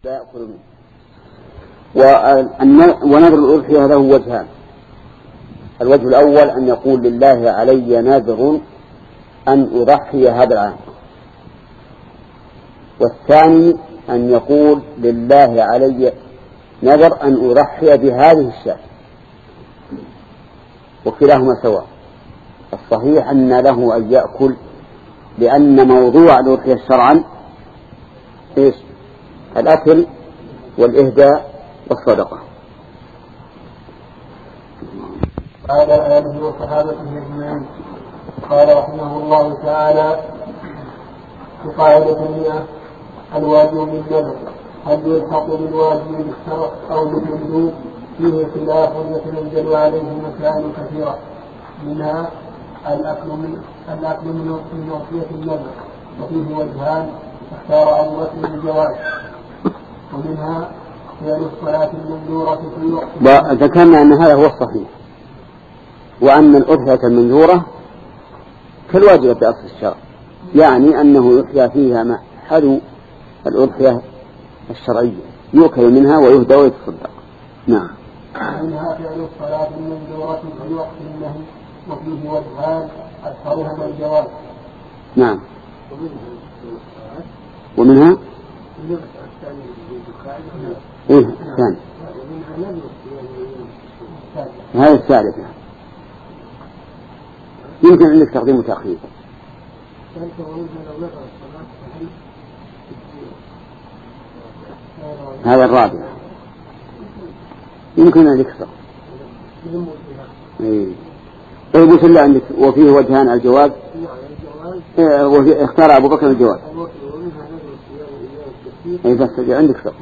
لا يأكل منه. ونذر الأضحية له وجهان. الوجه الأول أن يقول لله علي نذر أن أضحي هذا العام، والثاني أن يقول لله علي نذر أن أضحي بهذه الشاة، وكلاهما سواء. الصحيح أن له أن يأكل، لأن موضوع الأضحية شرعا إيش؟ الأكل والإهداء والصدقة. قال آله وصحابته أجمعين. قال رحمه الله تعالى في قاعدة 100: الواجب بالنذر هل يلحق بالواجب بالشرع أو بالمندوب؟ فيه خلاف يتنزل عليه مسائل كثيرة، منها الأكل من أضحية النذر، وفيه وجهان اختار أبو بكر الجواز، ومنها فعل الصلاة المنذورة في وقت. ذكرنا أن هذا هو الصحيح، وأن الأضحية المنذورة كالواجبة بأصل الشرع، يعني أنه يحيى فيها ما حلو الأضحية الشرعية، يؤكل منها ويهدى ويتصدق. نعم. منها فعل الصلاة المنذورة في وقت النهي، وفيه وجهان أشهرهما الجواز. نعم. ومنها إيه الثاني، هذا الثالثة يمكن أنك تقديم وتأخير. هذا الرابع يمكن أن يكسر. طيب وش اللي عندك؟ وفيه وجهان الجواز، اختار أبو بكر الجواز. أي بس عندك سر.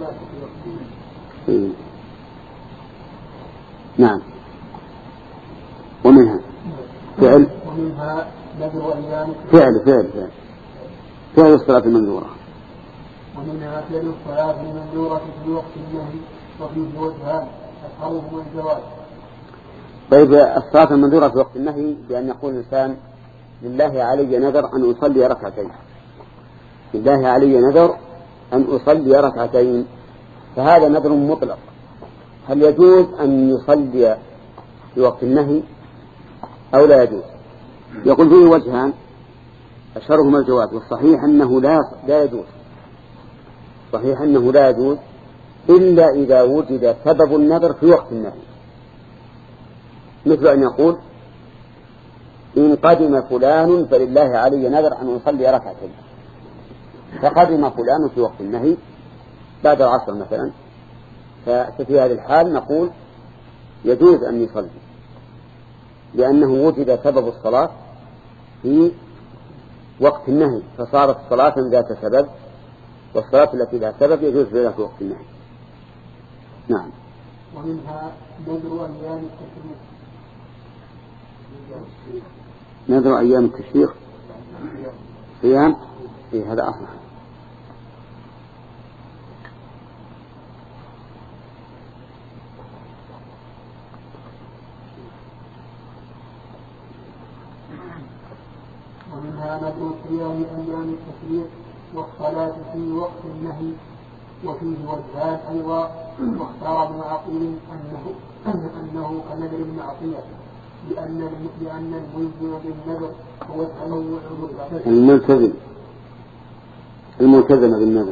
نعم. ومنها فعل الصلاة المنذورة. ومنها فعل الصلاة المنذورة في وقت النهي، وفيه وجهان أشهرهما الجواز. طيب الصلاة المنذورة في وقت النهي بأن يقول الإنسان لله علي نذر أن أصلي ركعتين، لله علي نذر أن أصلي ركعتين، فهذا نذر مطلق. هل يجوز أن يصلي في وقت النهي أو لا يجوز؟ يقول فيه وجهان أشهرهما الجواز، والصحيح أنه لا يجوز. صحيح أنه لا يجوز إلا إذا وجد سبب النذر في وقت النهي، مثل أن يقول إن قدم فلان فلله علي نذر أن أصلي ركعتين، فقدم فلان في وقت النهي بعد العصر مثلا، ففي هذه الحال نقول يجوز أن يصلي، لأنه وجد سبب الصلاة في وقت النهي، فصارت صلاة ذات سبب، والصلاة التي لا سبب يجوز فيها في وقت النهي. نعم. ومنها نذر أيام التشريق. نذر أيام التشريق صيام، في هذا أصلا. ومنها نذر صيام أيام التشريق والصلاة في وقت النهي، وفيه وجهان أيضا، واختار ابن عقيل أنه كنذر المعصية، لأن الملزم بالنذر هو التنوع الملتزم بالنذر.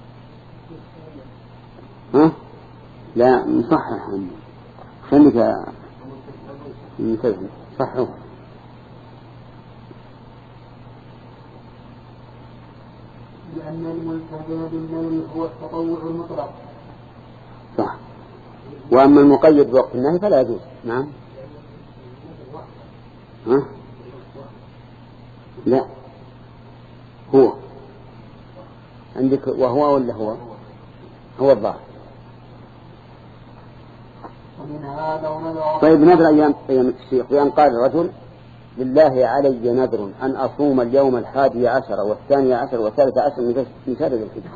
ها؟ لا نصحح خليك الملتزم صحه. لأن الملتزم بالنذر هو التطوع المطلق. صح. وأما المقيد بوقت النهي فلا يجوز. نعم. ها؟ لا هو عندك وهو ولا هو الظاهر. طيب نذر أيام التشريق بأن قال الرجل لله علي نذر أن أصوم اليوم 11 و12 و13 من شهر ذي الحجة،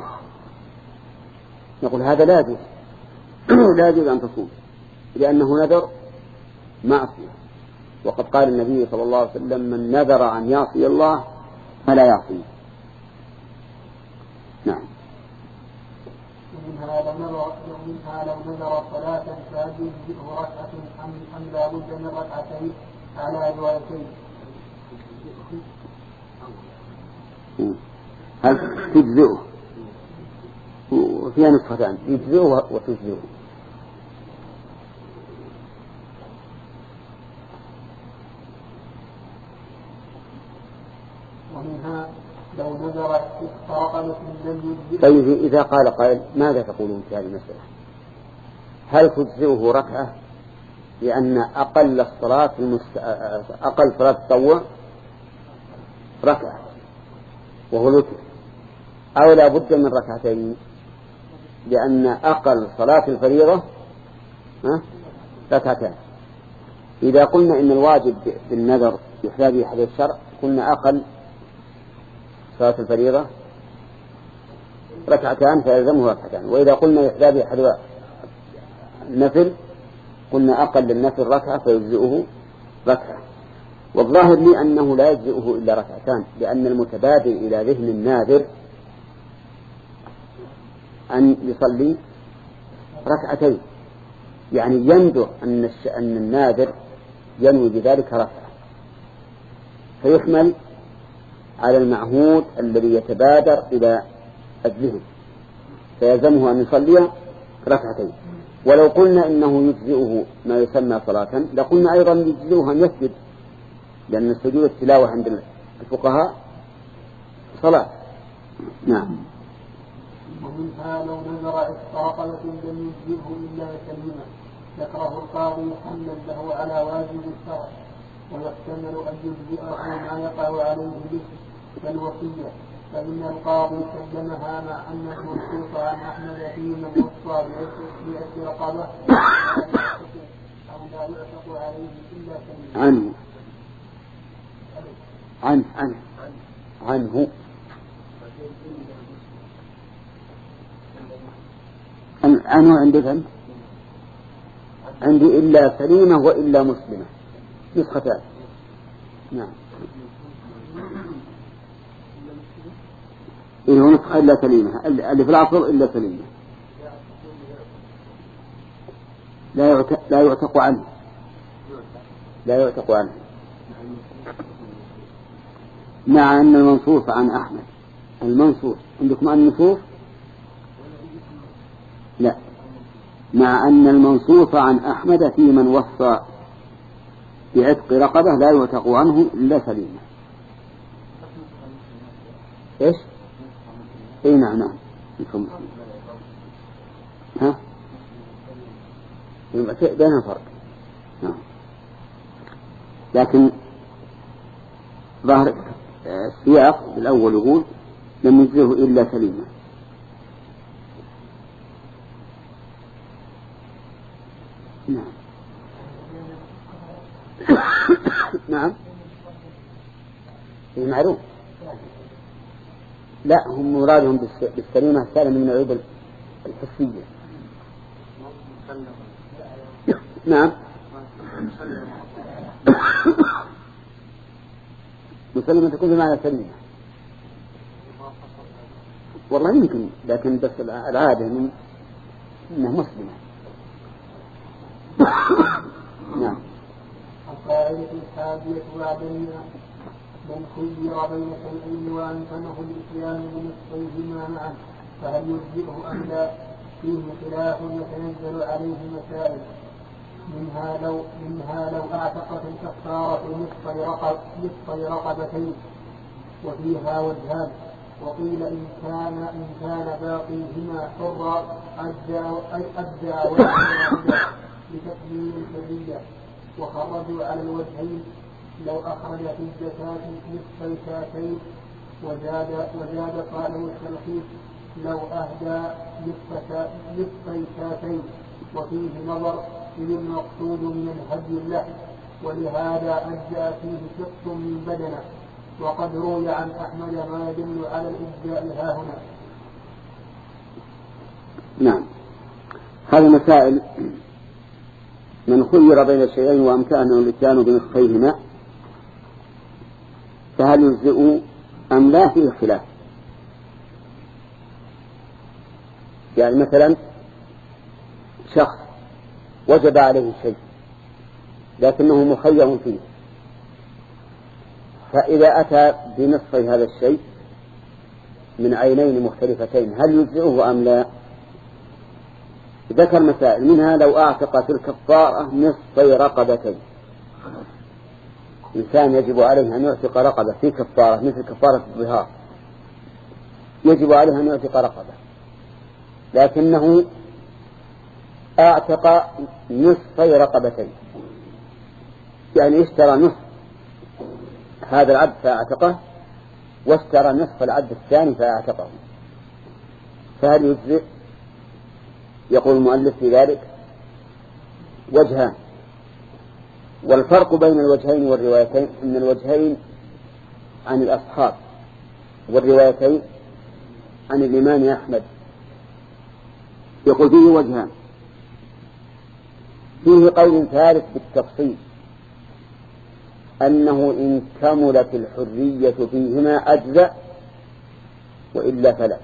نقول هذا لا يجوز لا يجوز أن تصوم، لأنه نذر معصية، وقد قال النبي صلى الله عليه وسلم من نذر أن يعصي الله فلا يعصيه. نعم. ومنها لو نذر صلاة فهل يجزئه ركعة أم لا بد من ركعتين على روايتين؟ هل تجزئه؟ وفيها نسختان، يجزئه وتجزئه. ومنها لو نذر استرقبت لم يجزئه. طيب إذا قال قائل ماذا تقولون في هذه المسألة؟ هل تجزئه ركعة لأن أقل صلاة التطوع ركعة وهو الوتر، أو لا بد من ركعتين لأن أقل صلاة الفريضة ركعتان؟ إذا قلنا إن الواجب بالنذر يحتاج إلى حديث الشرع قلنا أقل صلاة الفريضة ركعتان فيلزمه ركعتان، وإذا قلنا يحتاج إلى حديث النفل قلنا أقل للنفل ركعة فيجزئه ركعة. والظاهر لي أنه لا يجزئه إلا ركعتان، لأن المتبادر إلى ذهن الناذر أن يصلي ركعتين، يعني يندر أن الناذر ينوي بذلك ركعة، فيحمل على المعهود الذي يتبادر إلى الذهن فيلزمه أن يصلي ركعتين. ولو قلنا إنه يجزئه ما يسمى صلاة لقلنا أيضا يجزئه أن يسجد، لأن السجود التلاوة عند الفقهاء صلاة. نعم. ومنها لو نذر استرقبة لم يجزئه إلا سليما ذكره القاضي حملا له على واجب الشرع، ويحتمل أن يجزئه ما يقع عليه به كالوصية، فإن القاضي سلمها مع أن المنصوص عن أحمد في من وصى بأسر رقبة أو لا يعتق عليه إلا سليما. عنه عندك أنت؟ عندي إلا سليمة وإلا مسلمة نسختان. نعم. إنه نسخة إلا سليمة، اللي في العصر إلا سليمة لا يعتق عنه. مع أن المنصوص عن أحمد، المنصوص عندكم النصوص؟ لا، مع أن المنصوص عن أحمد في من وصى بعتق رقبة لا يعتق عنه إلا سليمة. إيش؟ إيه نعم. ها؟ بينها فرق. نعم. لكن ظاهر السياق الأول يقول لم يجزه إلا سليمة. نعم. نعم. معروف. لا، هم مرادهم بالسليمة السالمة من العيوب الحسية. نعم. مسلمة تكون بمعنى سليمة، والله يمكن، لكن بس العادة إنها مسلمة. نعم. القاعدة الحادية بعدنا من خير بين شيئين وأمكنه الإتيان بنصفيهما معا فهل يجزئه أم لا؟ فيه خلاف يتنزل عليه مسائل، منها لو أعتقت الكفارة نصف رقبتين، وفيها وجهان، وقيل إن كان باقيهما حرا أجزأ واحدا لتكميل الحرية. وخرجوا على الوجهين لو أخرج في الزكاة نصف شاتين وزاد قاله التلخيص لو أهدى نصف شاتين، وفيه نظر إذ المقصود من الهدي اللحم، ولهذا أجزأ فيه شق من بدنه، وقد روي عن أحمد ما يدل على الإجزاء هاهنا. نعم. هذه مسائل من خير بين الشيئين وأمكانه الإتيان بنصفيهما فهل يجزئ أم لا؟ فيه خلاف. يعني مثلا شخص وجب عليه شيء لكنه مخير فيه، فإذا أتى بنصف هذا الشيء من عينين مختلفتين هل يجزئه أم لا؟ ذكر مسائل، منها لو أعتق في الكفارة نصفي رقبتين. إنسان يجب عليه أن يعتق رقبة في كفارة مثل كفارة الظهار، يجب عليه أن يعتق رقبة، لكنه أعتق نصفي رقبتين، يعني اشترى نصف هذا العبد فأعتقه واشترى نصف العبد الثاني فأعتقه، فهل يجزئ؟ يقول المؤلف في ذلك وجهان، والفرق بين الوجهين والروايتين أن الوجهين عن الأصحاب والروايتين عن الإمام أحمد. يقول فيه وجهان، فيه قول ثالث بالتفصيل أنه إن كملت الحرية فيهما أجزأ وإلا فلا،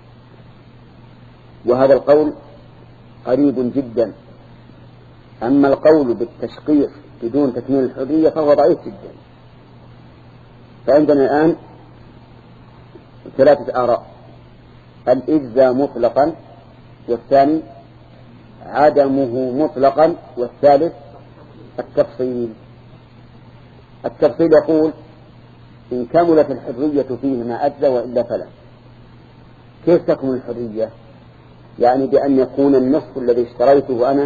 وهذا القول قريب جدا. أما القول بالتشقيق بدون تكميل الحرية فهو ضعيف جدا. فعندنا الآن ثلاثة آراء: الإجزاء مطلقا، والثاني عدمه مطلقا، والثالث التفصيل. التفصيل يقول إن كملت الحرية فيهما أجزى وإلا فلا. كيف تكمل الحرية؟ يعني بأن يكون النصف الذي اشتريته أنا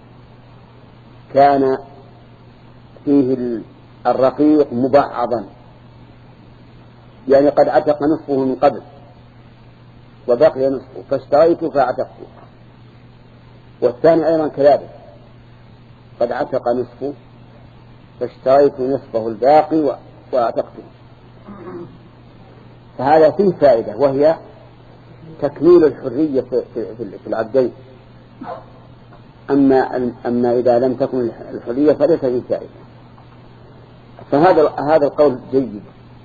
كان فيه الرقيق مبعضا، يعني قد عتق نصفه من قبل وبقي نصفه فاشتريته فاعتقته، والثاني أيضا كذلك قد عتق نصفه فاشتريت نصفه الباقي واعتقته. فهذا فيه فائدة، وهي تكميل الحرية في العبدين. أما إذا لم تكن الحرية فليس فيه فائدة. فهذا القول جيد،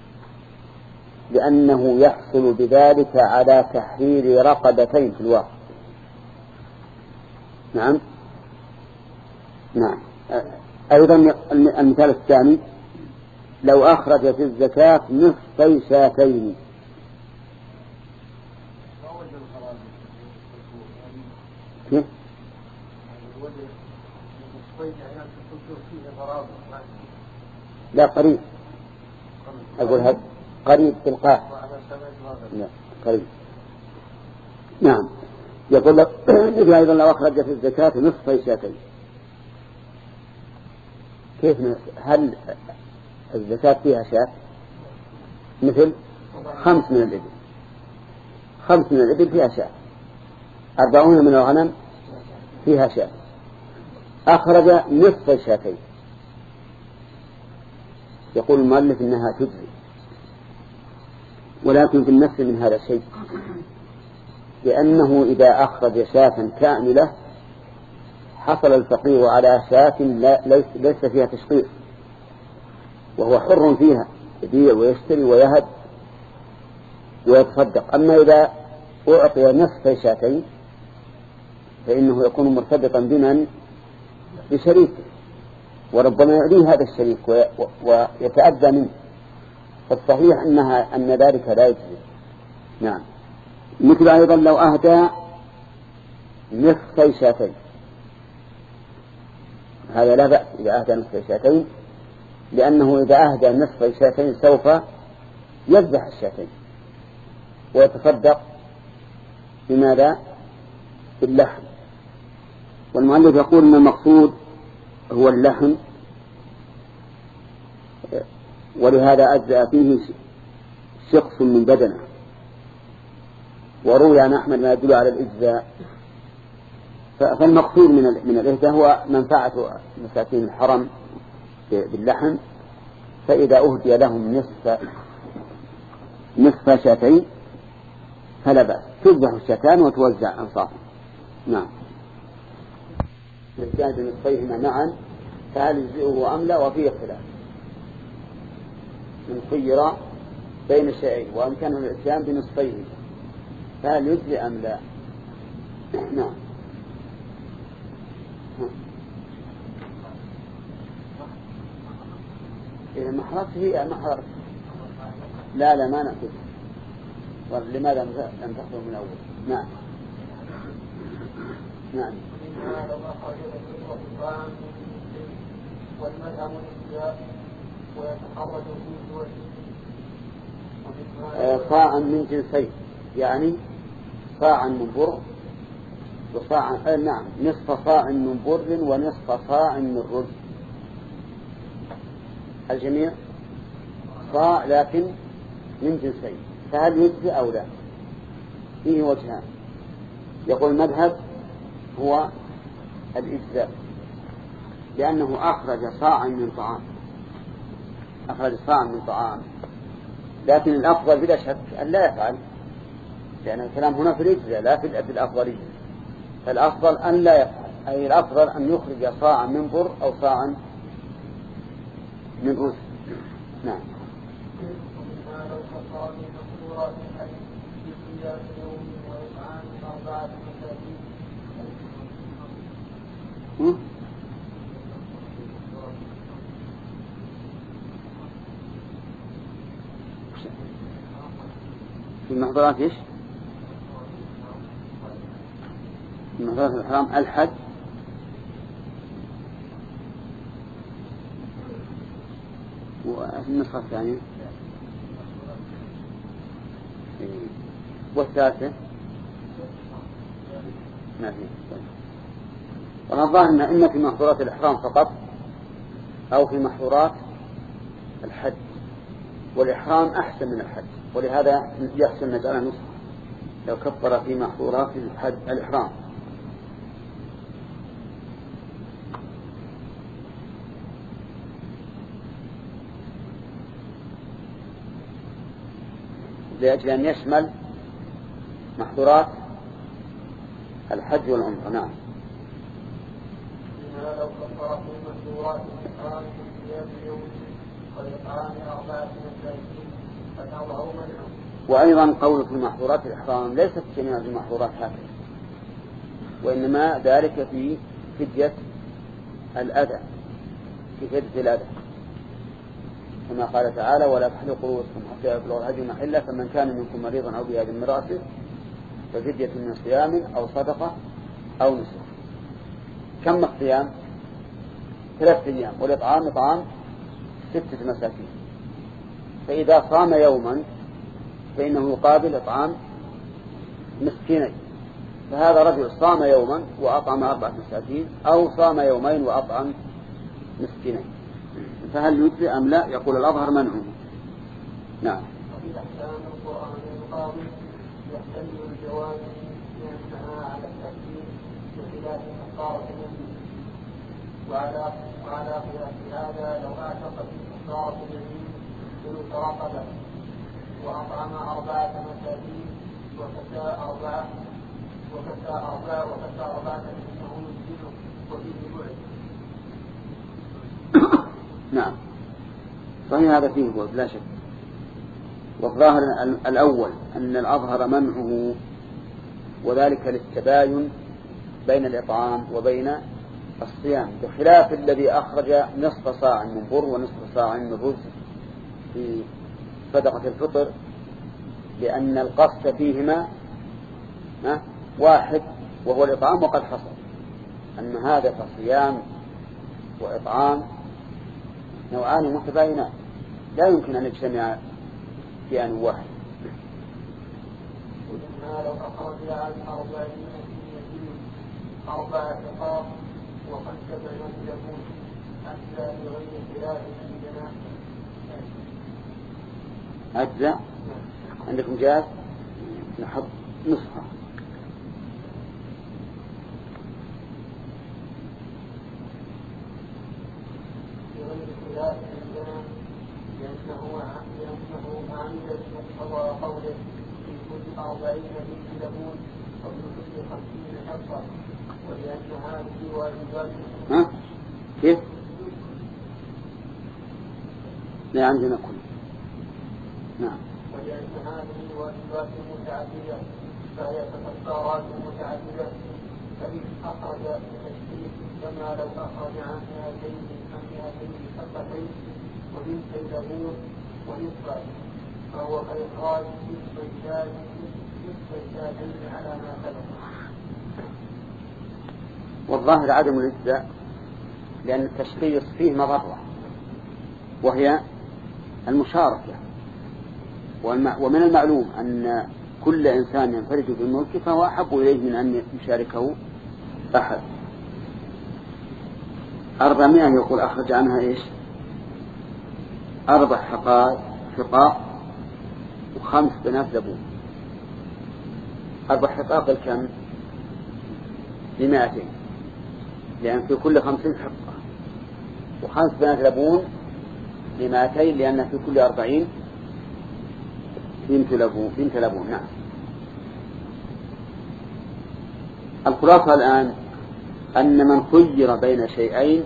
لأنه يحصل بذلك على تحرير رقبتين في الواقع. نعم. أيضا المثال الثاني: لو أخرج في الزكاة نصفي شاتين. كيف؟ لا قريب، أقول هذا قريب في القاف. لا قريب. نعم. يقول لك أيضا لو أخرج في الزكاة نصفي شاتين. كيف؟ هل الزكاة فيها شاة؟ مثل 5 من الإبل، 5 من الإبل فيها شاة، 40 من الغنم فيها شاة، أخرج نصف شاتين. يقول المؤلف إنها تجزي، ولكن في النفس من هذا الشيء، لأنه إذا أخرج شاة كاملة حصل الفقير على شاة ليس فيها تشقيق، وهو حر فيها، يبيع ويشتري ويهب ويتصدق. أما إذا أعطي نصف شاتين فإنه يكون مرتبطا بمن؟ بشريكه، وربما يعطيه هذا الشريك ويتأذى منه، فالصحيح أن ذلك لا يجزي. نعم. مثل أيضا لو أهدى نصف شاتين، هذا لا بأس إذا أهدى نصف شاتين، لأنه إذا أهدى نصف شاتين سوف يذبح الشاتين ويتصدق بماذا؟ باللحم. والمؤلف يقول أن المقصود هو اللحم، ولهذا أجزأ فيه شخص من بدنه. وروي عن أحمد ما يدل على الإجزاء. فالمقصود من الإهداء هو منفعة مساكين الحرم باللحم، فإذا أهدي لهم نصف شاتين فلا بأس، تذبح الشاتان وتوزع أنصافا. نعم. الإتيان بنصفيهما معا فهل يجزئه أم لا؟ وفيه خلاف، من خير بين الشيئين وأمكنه الإتيان بنصفيه فهل يجزئ أم لا؟ نعم. إذا محرت هي محرت. لا ما نأخذ. ولماذا لم تأخذ من أول؟ نعم. نعم. والمذهب الإسلام ويتخرج فيه صاعا من جنسين، يعني صاعا من بر وصاعا نعم نصف صاع من بر ونصف صاع من رز. الجميع صاع لكن من جنسين، فهل يجزي أو لا؟ فيه وجهان. يقول المذهب هو الإجزاء، لأنه أخرج صاعا من طعام، أخرج صاعا من طعام، لكن الأفضل بلا شك أن لا يفعل، لأن الكلام هنا في الإجزاء لا في الأفضلية. فالأفضل أن لا يفعل، أي الأفضل أن يخرج صاعا من بر أو صاعا من رز. نعم. في المحظورات إيش؟ في محظورات الإحرام الحج والنسخة الثانية والثالثة ما في. والظاهر أن إما في محظورات الإحرام فقط أو في محظورات الحج، والإحرام أحسن من الحج، ولهذا يحسن نجعل نسخة لو كفر في محظورات الإحرام. لأجل أن يشمل محظورات الحج والعمرة. نعم. لو كفر في محظورات الإحرام في صيام يوم وإطعام 4 مساكين فتضع منعه. وأيضا قول في محظورات الإحرام ليست جميع المحظورات هكذا، وإنما ذلك في فدية الأذى، في فدية الأذى، كما قال تعالى: ولا تحلقوا رؤوسكم حتى يبلغ الهدي محله، فمن كان منكم مريضا أو بأذى من رأسه ففدية من صيام أو صدقة أو نسك. كم الصيام؟ 3 أيام، والإطعام إطعام 6 مساكين. فإذا صام يوما فإنه يقابل إطعام مسكينين. فهذا رجل صام يوما وأطعم 4 مساكين، أو صام يومين وأطعم مسكينين، فهل يجزي أم لا؟ يقول الأظهر منعه. نعم. وفي أحكام القرآن القاضي يحتمل الجواز لأنها على التأكيد بخلاف كفارة اليمين. وعلى خلاف هذا لو أعتق في كفارة اليمين ثلث رقبة وأطعم 4 مساكين وكسى 4 فإنه يجزئه وفيه بعد. نعم صحيح، هذا فيه بعد لا شك. والظاهر الأول أن الأظهر منعه، وذلك للتباين بين الإطعام وبين الصيام، بخلاف الذي أخرج نصف صاع من بر ونصف صاع من رز في صدقة الفطر، لأن القصد فيهما واحد وهو الإطعام، وقد حصل أن هذا فصيام وإطعام نوعان متباينان لا يمكن أن يجتمعا في آن واحد. وإنما لو أخرج عن 40 يتيم 4 رقاب و5 بنات يكون أجزاء بغير خلاف عندنا. أجزاء عندكم جاز نحط نصفها. بغير خلاف عندنا لأنه عمد مقتضى قوله في كل 40 بنت لبون وفي كل 50 حصة، ولأن هذه واجبات. كيف؟ لا عندنا كل. نعم. ولأن هذه واجبات متعددة فهي كفارات متعددة، فإن أخرج بتشريك كما لو أخرج عن هاتين حبتين وبنتي لبون ونصفا، فهو كإخراج نصف الشاتين على ما سبق. والظاهر عدم الإجزاء، لأن التشخيص فيه مضرة وهي المشاركة، ومن المعلوم أن كل إنسان ينفرد بالملك فهو أحب إليه من أن يشاركه أحد. 400 يقول أخرج عنها إيش؟ 4 حقاق و5 بنات لبون. 4 حقاق الكم؟ 200، لأن في كل 50 حقة، و5 بنات لبون 200، لأن في كل 40 بنت لبون. نعم. الخلاصة الآن أن من خير بين شيئين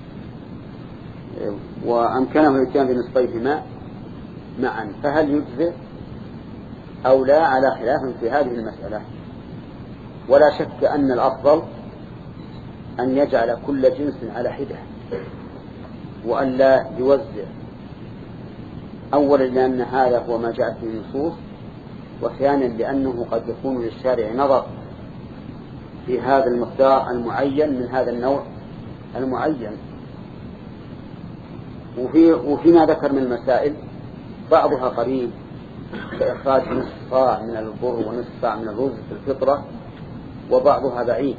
وأمكنه الاتيان بنصفيهما معا فهل يجزئ أو لا على خلاف في هذه المسألة. ولا شك أن الأفضل أن يجعل كل جنس على حدة وأن لا يوزع، أولا لأن هذا هو ما جاءت في النصوص، وثانيا لأنه قد يكون للشارع نظر في هذا المقدار المعين من هذا النوع المعين. وفيما ذكر من المسائل بعضها قريب كإخراج نصف صاع من البر ونصف صاع من الرز في الفطرة، وبعضها بعيد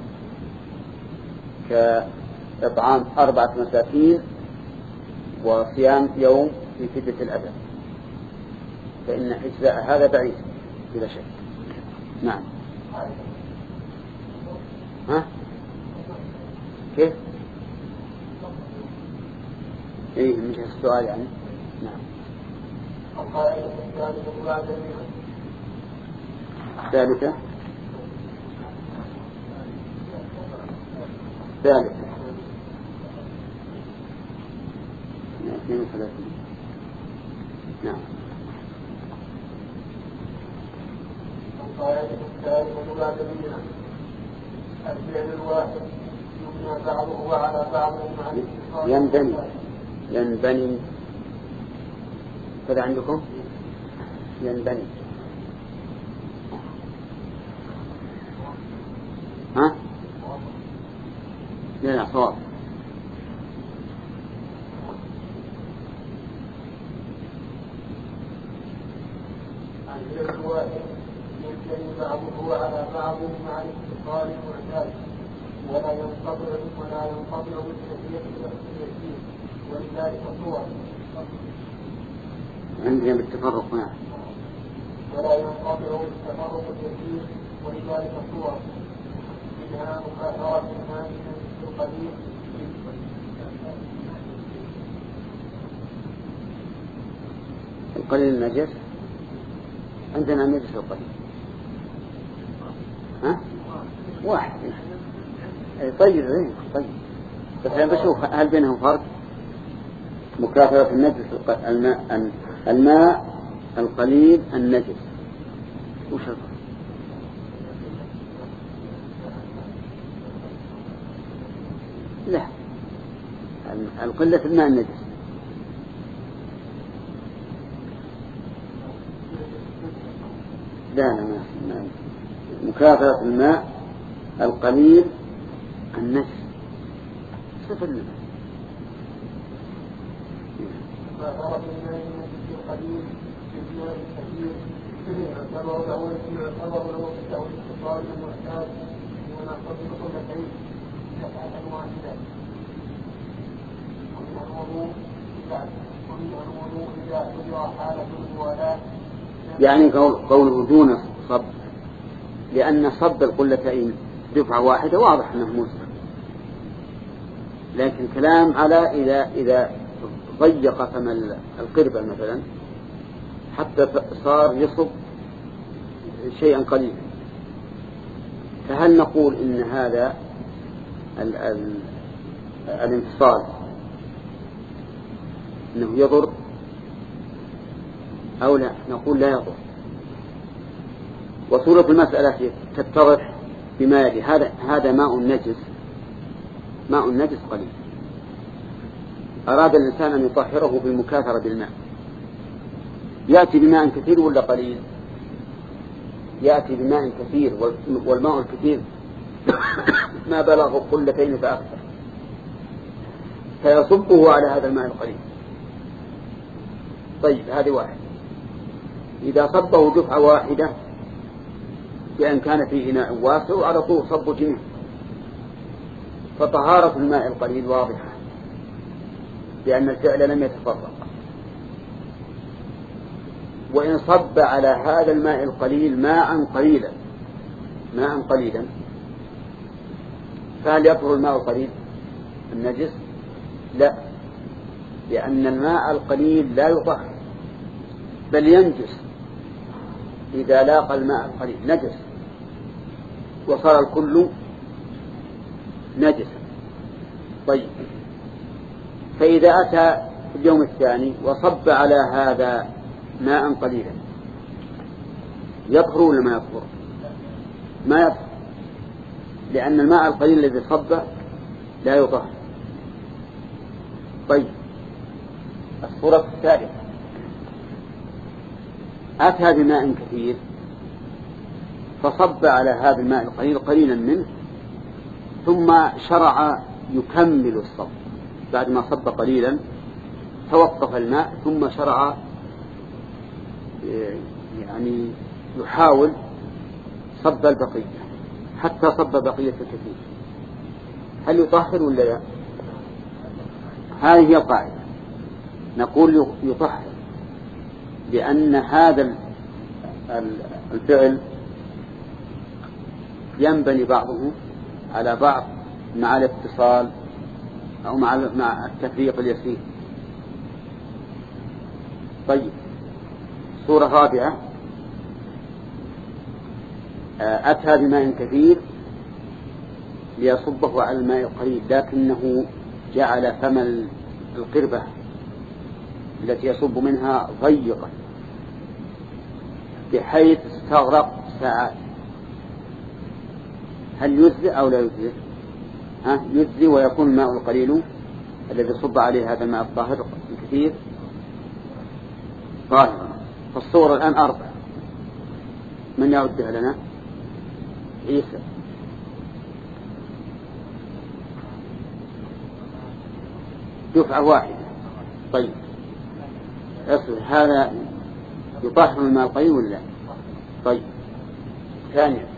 كإطعام 4 مساكين وصيام يوم في فدية الأذى، فإن إجزاء هذا بعيد بلا شك. نعم. ها؟ كيف؟ إيه مش السؤال يعني. نعم. ثالثة 32. نعم. القاعدة الثالثة بعد منها الفعل الواحد يبنى بعضه على بعض مع الاتصال. ينبني كذا عندكم ينبني. ها؟ لا صواب. الفعل الواحد يبني بعضه على بعض مع الاتصال المعتاد، ولا ينقطع بالتسلية والتسلية، ولذلك الصور عندنا بالتفرق هنا. ولا ينقطع بالتفرق اليسير، ولذلك الصور منها مكاثرة الماء القليل القليل النجس. عندنا النجس القليل. ها؟ واحد. طيب. بس أنا بشوف هل بينهم فرق؟ مكاثرة النجس الماء القليل النجس وش الفرق؟ لا، القلة الماء النجس. لا ما مكاثرة الماء القليل النجس صفر الماء. مكاثرة الماء النجس القليل في الماء الكثير يعتبر له الاتصال المعتاد ونقصد بقلتين شفعة واحدة. يعني قوله دون صب، لأن صب القلتين دفعة واحدة واضح أنه مسلم، لكن كلام على إذا ضيق فم القربة مثلا حتى صار يصب شيئا قليلا، فهل نقول إن هذا الانفصال إنه يضر أو لا؟ نقول لا يضر، وصورة المسألة تتضح بما يلي. هذا ماء نجس، ماء نجس قليل، أراد الإنسان أن يطهره بالمكاثرة بالماء، يأتي بماء كثير ولا قليل؟ يأتي بماء كثير، والماء الكثير ما بلغ قلتين فأكثر، فيصبه على هذا الماء القليل. طيب هذه واحد. إذا صبه دفعة واحدة بأن كان في إناء واسع على طول صب جميع، فطهارة الماء القليل واضحة لأن الفعل لم يتفرق. وإن صب على هذا الماء القليل ماء قليلا فهل يطهر الماء القليل النجس؟ لا، لأن الماء القليل لا يطهر بل ينجس إذا لاقى الماء القليل، نجس وصار الكل نجسا. طيب فإذا أتى اليوم الثاني وصب على هذا ماء قليلا يطهر ولا ما يطهر؟ ما يطهر، لأن الماء القليل الذي صب لا يطهر. طيب الصورة الثالثة، أتى بماء كثير فصب على هذا الماء القليل قليلا منه، ثم شرع يكمل الصب. بعد ما صب قليلا توقف الماء ثم شرع يعني يحاول صب البقية حتى صب بقية الكثير، هل يطهر ولا لا؟ هذه هي القاعدة، نقول يطهر، لأن هذا الفعل ينبني بعضه على بعض مع الاتصال أو مع التفريق اليسير. طيب صورة رابعة، أتى بماء كثير ليصبه على الماء القليل، لكنه جعل فم القربة التي يصب منها ضيقا بحيث استغرق ساعات، هل يجزئ أو لا يجزئ؟ يجزئ، ويكون الماء القليل الذي صب عليه هذا الماء الطاهر الكثير طاهرا. فالصور الآن 4، من يعدها لنا؟ عيسى. دفعة واحدة. طيب اصل هذا يطهر الماء القليل ولا؟ طيب ثانيا،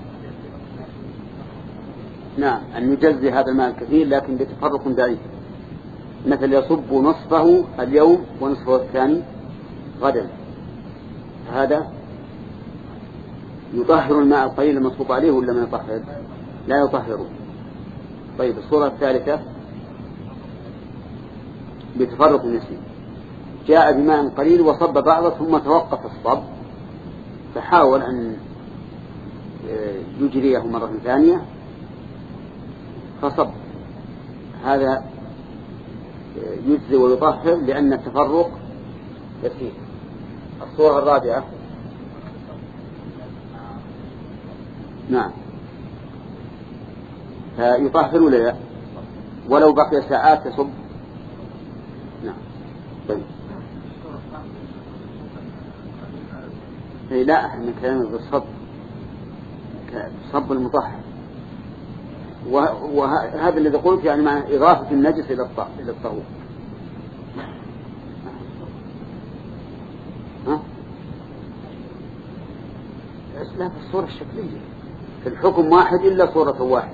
نعم أن يجزي هذا الماء الكثير لكن بتفرق بعيد، مثل يصب نصفه اليوم ونصفه الثاني غدا، هذا يطهر الماء القليل المصب عليه ولا ما يطهر؟ لا يطهره. طيب الصورة الثالثة بتفرق يسير، جاء بماء قليل وصب بعضه ثم توقف الصب فحاول أن يجريه مرة ثانية فصب، هذا يجزي ويطهر لأن التفرق يسير. الصورة الرابعة، نعم فيطهر ولا لا؟ ولو بقي ساعات يصب. نعم. طيب لا، احنا كلامنا بالصب، صب المطهر، وهذا الذي قلت يعني مع إضافة النجس إلى الطهور. لا، في الصورة الشكلية، في الحكم واحد إلا صورة واحد.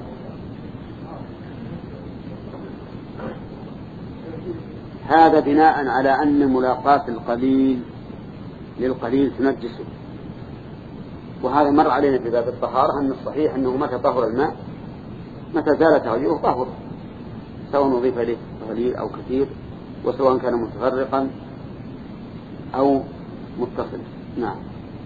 هذا بناء على أن ملاقاة القليل للقليل تنجسه، وهذا مر علينا في باب الطهارة أن الصحيح أنه متى طهر الماء متى زال تغييره طهر، سواء أضيف إليه قليل أو كثير، وسواء كان متفرقا أو متصل. نعم.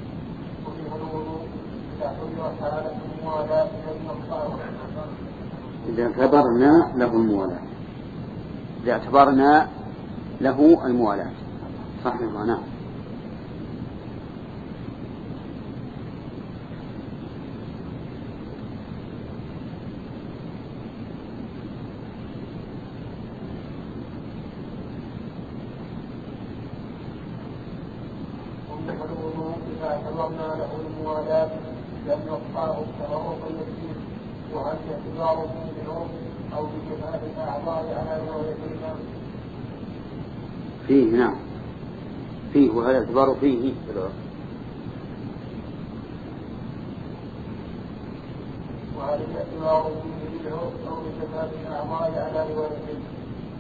إذا اعتبرنا له الموالاة، إذا اعتبرنا له الموالاة صحيح. نعم. اعتبرنا له الموالاة لم يقطعه التفرق اليسير، وهل الاعتبار فيه بالعرف أو بجمال الأعضاء على رواية الإمام؟ فيه نعم فيه، وهل الاعتبار فيه بالعرف. وهل الاعتبار فيه بالعرف أو بجمال الأعضاء على رواية الإمام؟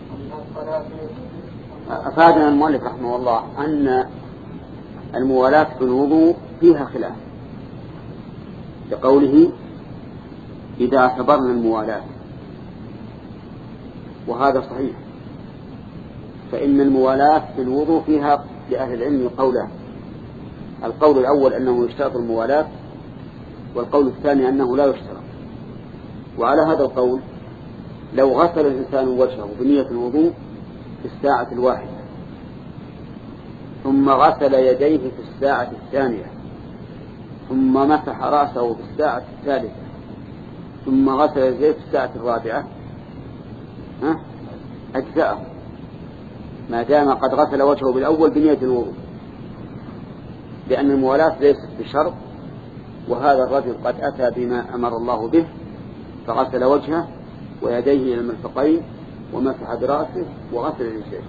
أفادنا المؤلف رحمه الله أن الموالاة في الوضوء فيها خلاف، بقوله إذا اعتبرنا الموالاة، وهذا صحيح، فإن الموالاة في الوضوء فيها لأهل العلم قولان: القول الأول أنه يشترط الموالاة، والقول الثاني أنه لا يشترط. وعلى هذا القول لو غسل الإنسان وجهه بنية الوضوء في الساعة الواحدة، ثم غسل يديه في الساعة الثانية، ثم مسح رأسه في الساعة الثالثة، ثم غسل يديه في الساعة الرابعة، أجزاءه ما دام قد غسل وجهه بالأول بنية الوضوء، لأن الموالاة ليست بشرط. وهذا الرجل قد أتى بما أمر الله به، فغسل وجهه ويديه إلى المرفقين ومسح برأسه وغسل رجليه.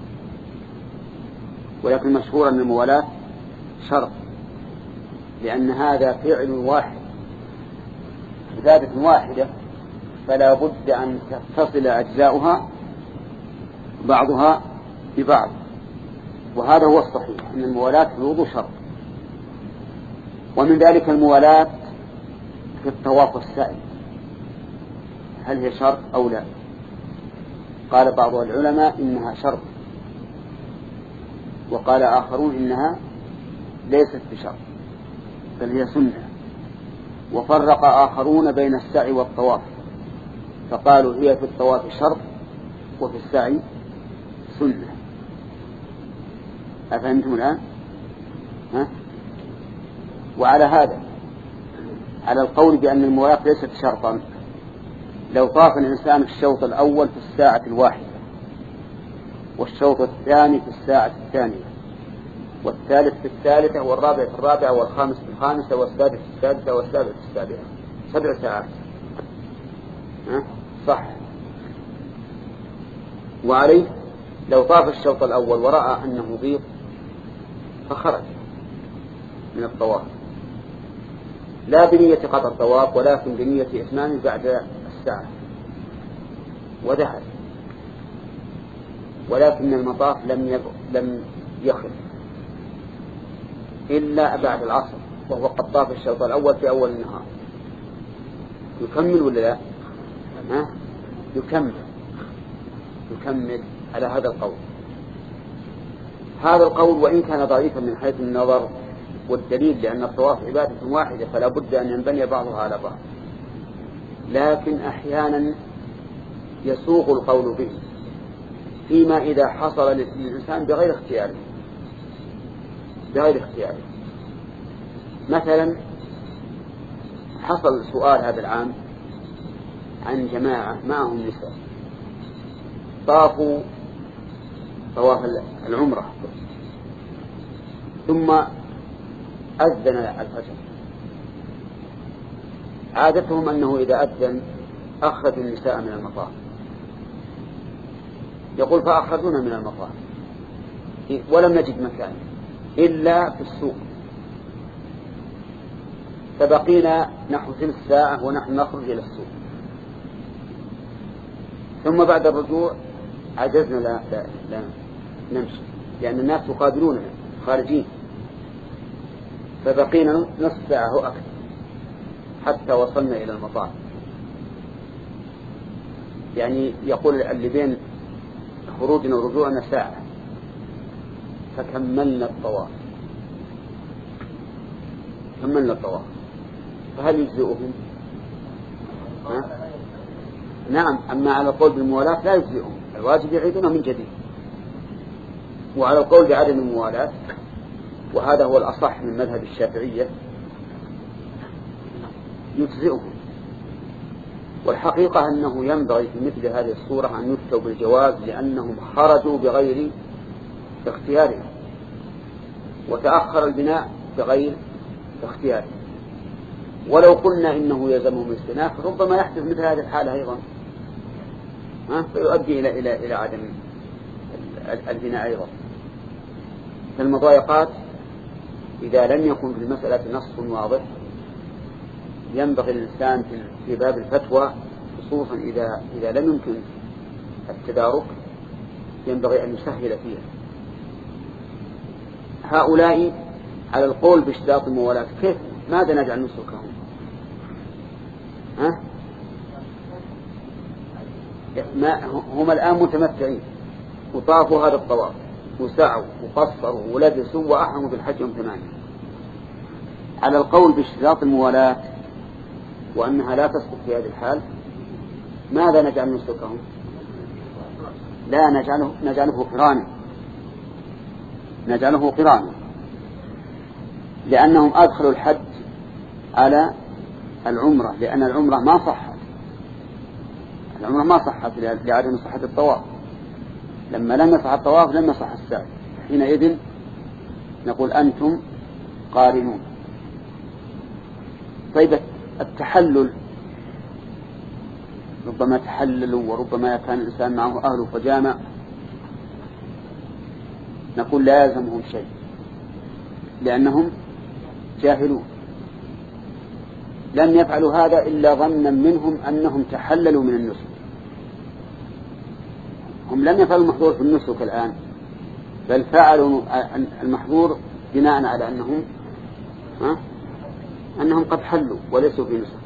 ولكن مشهور أن الموالاة شرط، لأن هذا فعل واحد، عبادة واحدة، فلا بد أن تتصل أجزاؤها بعضها ببعض. وهذا هو الصحيح، أن الموالاة في الوضوء شرط. ومن ذلك الموالاة في الطواف والسعي، هل هي شرط أو لا؟ قال بعض العلماء إنها شرط، وقال آخرون إنها ليست بشرط بل هي سنة. وفرق آخرون بين السعي والطواف، فقالوا هي في الطواف شرط وفي السعي سنة. أفهمتم الآن؟ وعلى هذا، على القول بأن الموالاة ليست شرطا، لو طاف الإنسان في الشوط الأول في الساعة الواحدة، والشوط الثاني في الساعة الثانية، والثالث في الثالثة، والرابع في الرابعة، والخامس في الخامسة، والسادس في السادسة، والسابع في السابعة، 7 ساعات، صح. وعليه لو طاف الشوط الأول ورأى أنه ضيق فخرج من الطواف، لا بنية قطع الطواف ولكن بنية إتمام بعد الساعة، وذهب. ولكن المطاف لم يخف إلا بعد العصر، وهو قد طاف الشوط الأول في أول النهار. يكمل ولا لا؟ يكمل على هذا القول. هذا القول وإن كان ضعيفا من حيث النظر والدليل، لأن الطواف عبادة واحدة فلا بد أن ينبني بعضها على بعض، لكن أحيانا يسوق القول به فيما إذا حصل للإنسان بغير اختياره. مثلا حصل سؤال هذا العام عن جماعة معهم نساء طافوا طواف العمرة، ثم أذن الفجر. عادتهم أنه إذا أذن أخرج النساء من المطاف. يقول فأخرجونا من المطاف ولم نجد مكان إلا في السوق، فبقينا نحو ثلث ساعة ونحن نخرج إلى السوق، ثم بعد الرجوع عجزنا لا نمشي، لأن الناس يقابلوننا خارجين، فبقينا نصف ساعة أكثر حتى وصلنا إلى المطاف. يعني يقول اللي بين خروجنا ورجوعنا ساعة، فكملنا الطواف. فهل يجزئهم؟ نعم. أما على القول بالموالاة لا يجزئهم، الواجب يعيدونه من جديد. وعلى القول بعدم الموالاة، وهذا هو الأصح من مذهب الشافعية، يجزئهم. والحقيقة أنه ينبغي في مثل هذه الصورة أن يفتوا بالجواز، لأنهم خرجوا بغير اختيارهم، وتأخر البناء بغير اختياري. ولو قلنا إنه يلزمه الاستئناف ربما يحدث مثل هذه الحالة أيضا، فيؤدي إلى عدم البناء أيضا. فالمضايقات إذا لم يكن في المسألة نص واضح ينبغي للإنسان في باب الفتوى، خصوصا إذا لم يمكن التدارك، ينبغي أن يسهل فيها. هؤلاء على القول باشتراط الموالاة، كيف ماذا نجعل نسلكهم؟ هم الآن متمتعين وطافوا هذا الطواف وسعوا وقصروا ولبسوا وأحرموا بالحج يوم 8. على القول باشتراط الموالاة وأنها لا تسقط في هذه الحال، ماذا نجعل نسلكهم؟ لا نجعله قرانا، لأنهم أدخلوا الحج على العمرة، لأن العمرة ما صحت لعدم صحة الطواف. لما لم يصح الطواف لم يصح السعي، حينئذ نقول أنتم قارنون. طيب التحلل ربما تحللوا وربما كان الإنسان معه أهله فجامع، نقول لا يلزمهم شيء لأنهم جاهلون، لم يفعلوا هذا إلا ظنا منهم أنهم تحللوا من النسك. هم لم يفعلوا المحظور في النسك الآن، بل فعلوا المحظور بناء على أنهم قد حلوا وليسوا في نسك،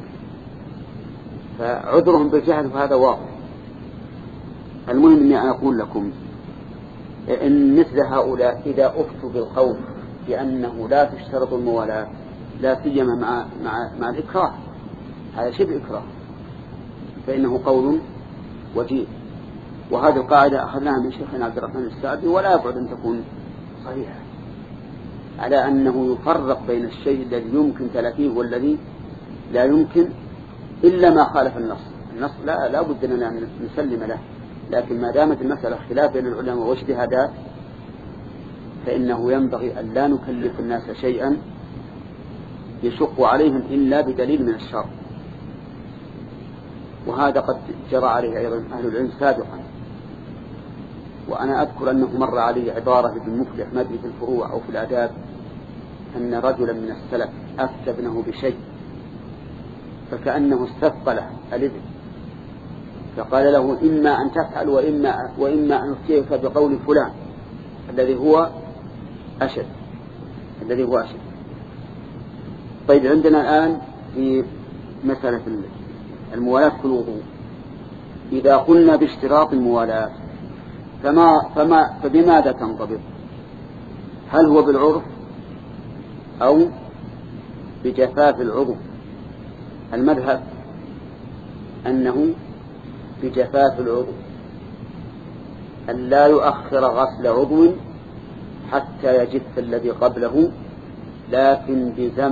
فعذرهم بالجهل فهذا واضح. المهم أني أنا أقول لكم إن مثل هؤلاء إذا أفتوا بالقول بأنه لا تشترط الموالاة، لا سيما مع الإكراه، هذا شبه إكراه، فإنه قول وجيه. وهذه القاعدة أخذناها من شيخنا عبد الرحمن السعدي، ولا يبعد أن تكون صحيحة، على أنه يفرق بين الشيء الذي يمكن تلافيه والذي لا يمكن إلا ما خالف النص لا بد أننا نسلم له. لكن ما دامت المسألة خلاف بين العلماء واجتهادات، فإنه ينبغي أن لا نكلف الناس شيئا يشق عليهم إلا بدليل من الشرع. وهذا قد جرى عليه أيضا أهل العلم سابقا. وأنا أذكر أنه مر علي عبارة ابن مفلح ما أدري في الفروع أو في الآداب، أن رجلا من السلف أفتى ابنه بشيء فكأنه استثقل الابن، فقال له إما أن تفعل وإما أن أفتيك بقول فلان الذي هو أشد. طيب عندنا الآن في مسألة الموالاة في الوضوء، إذا قلنا باشتراط الموالاة فبماذا تنضبط؟ هل هو بالعرف أو بجفاف العضو؟ المذهب أنه بجفاف العضو، أن لا يؤخر غسل عضو حتى يجف الذي قبله، لكن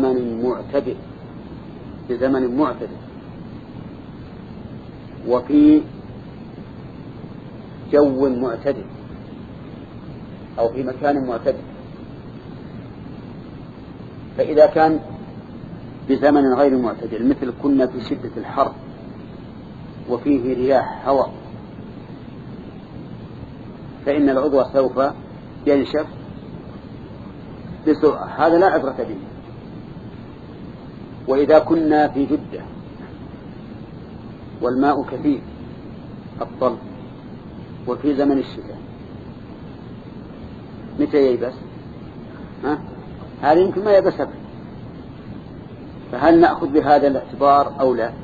بزمن معتدل وفي جو معتدل أو في مكان معتدل. فإذا كان بزمن غير معتدل، مثل كنا في شدة الحر وفيه رياح هواء، فإن العضو سوف ينشف بسرعة، هذا لا عبرة به. وإذا كنا في جدة والماء كثير الطل وفي زمن الشتاء، متى ييبس؟ هذا يمكن ما ييبس أبدا. فهل نأخذ بهذا الاعتبار أو لا؟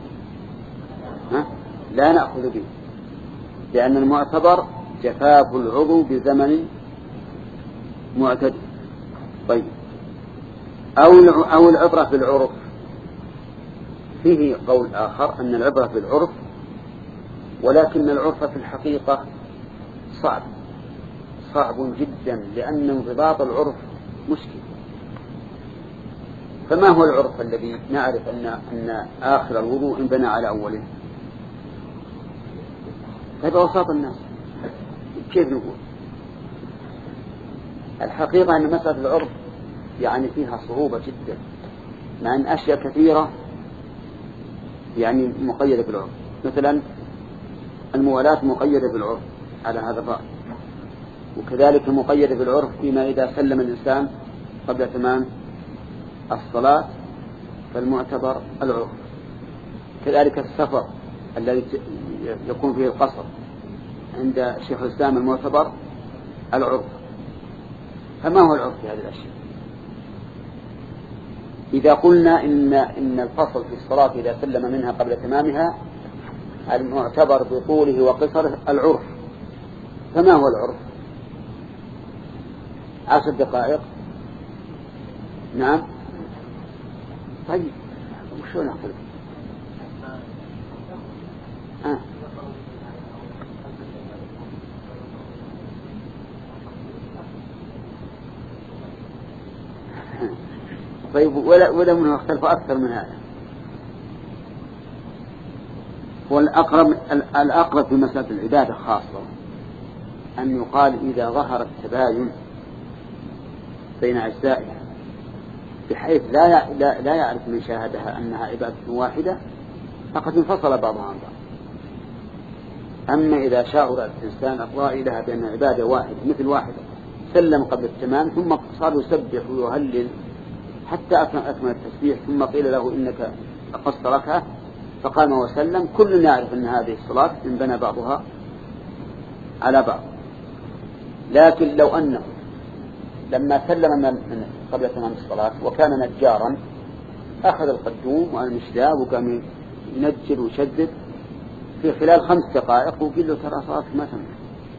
لا نأخذ به، لأن المعتبر جفاف العضو بزمن معتدل. طيب أو العبرة بالعرف، فيه قول آخر أن العبرة بالعرف، ولكن العرف في الحقيقة صعب جدا، لأن انضباط العرف مشكل. فما هو العرف الذي نعرف أن آخر الوضوء انبنى على أوله؟ هذا وسط الناس. كيف نقول؟ الحقيقة أن مسألة العرف يعني فيها صعوبة جدا، مع أن أشياء كثيرة يعني مقيدة بالعرف، مثلا الموالاة مقيدة بالعرف على هذا الرأي، وكذلك مقيدة بالعرف فيما إذا سلم الإنسان قبل تمام الصلاة فالمعتبر العرف، كذلك السفر الذي يكون فيه القصر عند شيخ الإسلام المعتبر العرف. فما هو العرف في هذه الأشياء؟ إذا قلنا إن الفصل في الصلاة إذا سلم منها قبل تمامها المعتبر بطوله وقصره العرف، فما هو العرف؟ 10 دقائق. نعم. طيب وشو نأخذ؟ طيب ولا منه يختلف أكثر من هذا. والأقرب في مسألة العبادة خاصة أن يقال إذا ظهر التباين بين أجزائها بحيث لا يعرف من شاهدها أنها عبادة واحدة فقد انفصل بعضها عن بعض. أما إذا شعر الإنسان الرائي لها بأن عبادة واحدة مثل واحدة سلم قبل التمام ثم صار يسبح ويهلل حتى أكمل التسبيح ثم قيل له إنك قصت ركعة فقام وسلم، كل يعرف أن هذه الصلاة انبنى بعضها على بعض. لكن لو أنه لما سلم قبل تمام الصلاة وكان نجارا أخذ القدوم والمشلاء وقام ينجر ويشدد في خلال 5 دقائق وقيل له ترى صلاتك ما تمت،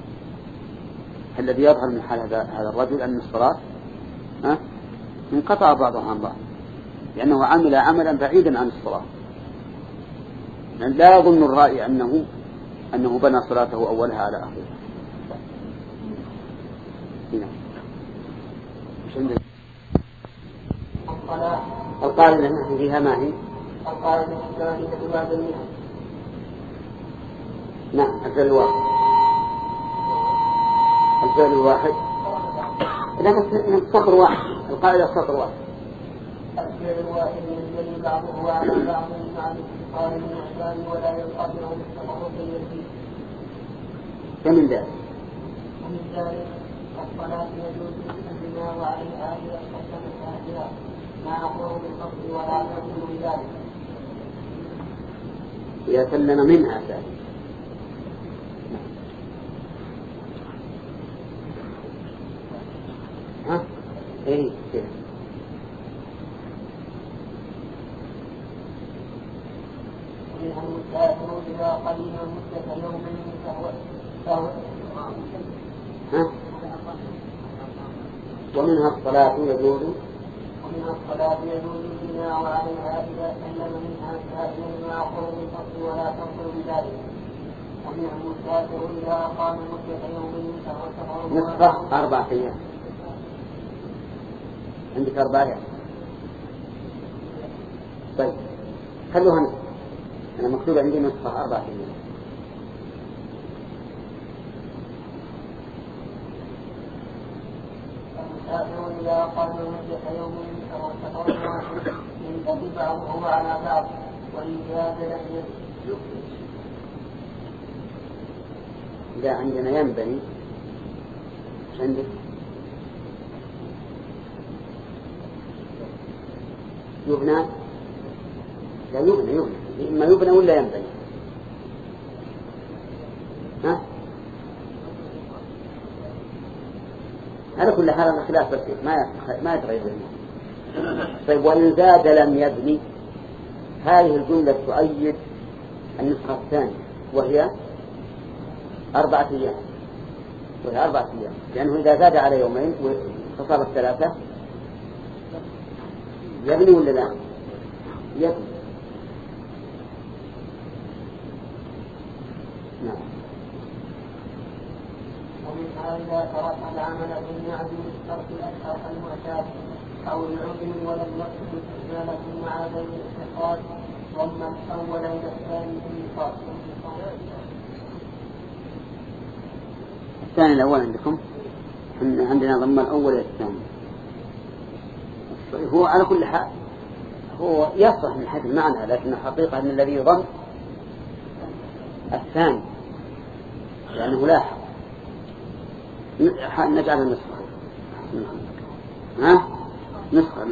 الذي يظهر من حال هذا الرجل أن الصلاة انقطع بعضها عن بعض لأنه عمل عملا بعيدا عن الصلاة. لا يظن الرائي أنه بنى صلاته أولها على آخرها. هنا القاعدة نحن فيها ما هي؟ القاعدة الثالثة بعد المئة. نعم الفعل الواحد. الفعل الواحد لا سطر واحد. القاعدة سطر واحد. الفعل الواحد ينبني بعضه على بعض مع الاتصال بالإحسان ولا ينقطع بالتفرق اليسير. فمن ذلك؟ ومن ذلك الصلاة يجوز البناء عليها إذا استحسنت أهلها مع قرب الفصل ولا تكون بذلك. إذا سلم منها ذلك. إيه كده. ومنها المسافر إذا قدم مدة يومين فهو ومنها الصلاة يجوز البناء عليها إذا سلم منها سائل مع قرب الفصل ولا تنقل بذلك. ومنها المسافر إذا أقام مدة يومين فهو سفر نصف 4 أيام. عندك 4 أيام. طيب خلوها نصف. أنا مكتوب عندي نصف 4 أيام. المسافر إذا أقام مدة يومين فهو سفر واحد ينتهي بعضه على بعض وإن جاز لم يكفي. إذا عندنا ينبني عندك يبنى لا يبنى إما يبنى ولا ينبني. على كل حال الخلاف بسيط ما يتغير منه. طيب وإن زاد لم يبني هذه الجملة تؤيد النسخة الثانية وهي 4 أيام. لأنه إذا زاد على يومين فصارت 3 يبني ولا لا؟ يبني. نعم. ومنها إذا ترك العمل بالمعدوم الشرط الأشهر المعتاد أو العلم ولم يقصد استعمالة مع ذوي الاستقرار ضم الأول إلى الثاني في النصاب. الثاني الأول عندكم؟ عندنا ضم الأول إلى الثاني. هو على كل حال هو يصح من حيث المعنى، لكن الحقيقة أن الذي يضم الثاني لأنه لاحق. نجعل نسخة. ها؟ نسخة.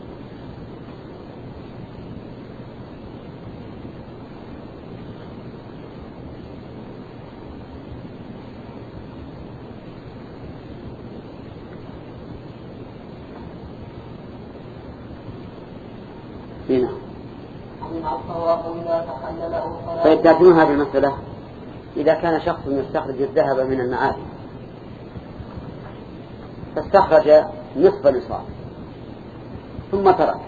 هنا. طيب تعرفون هذه المسألة إذا كان شخص يستخرج الذهب من المعادن فاستخرج نصف نصاب ثم ترك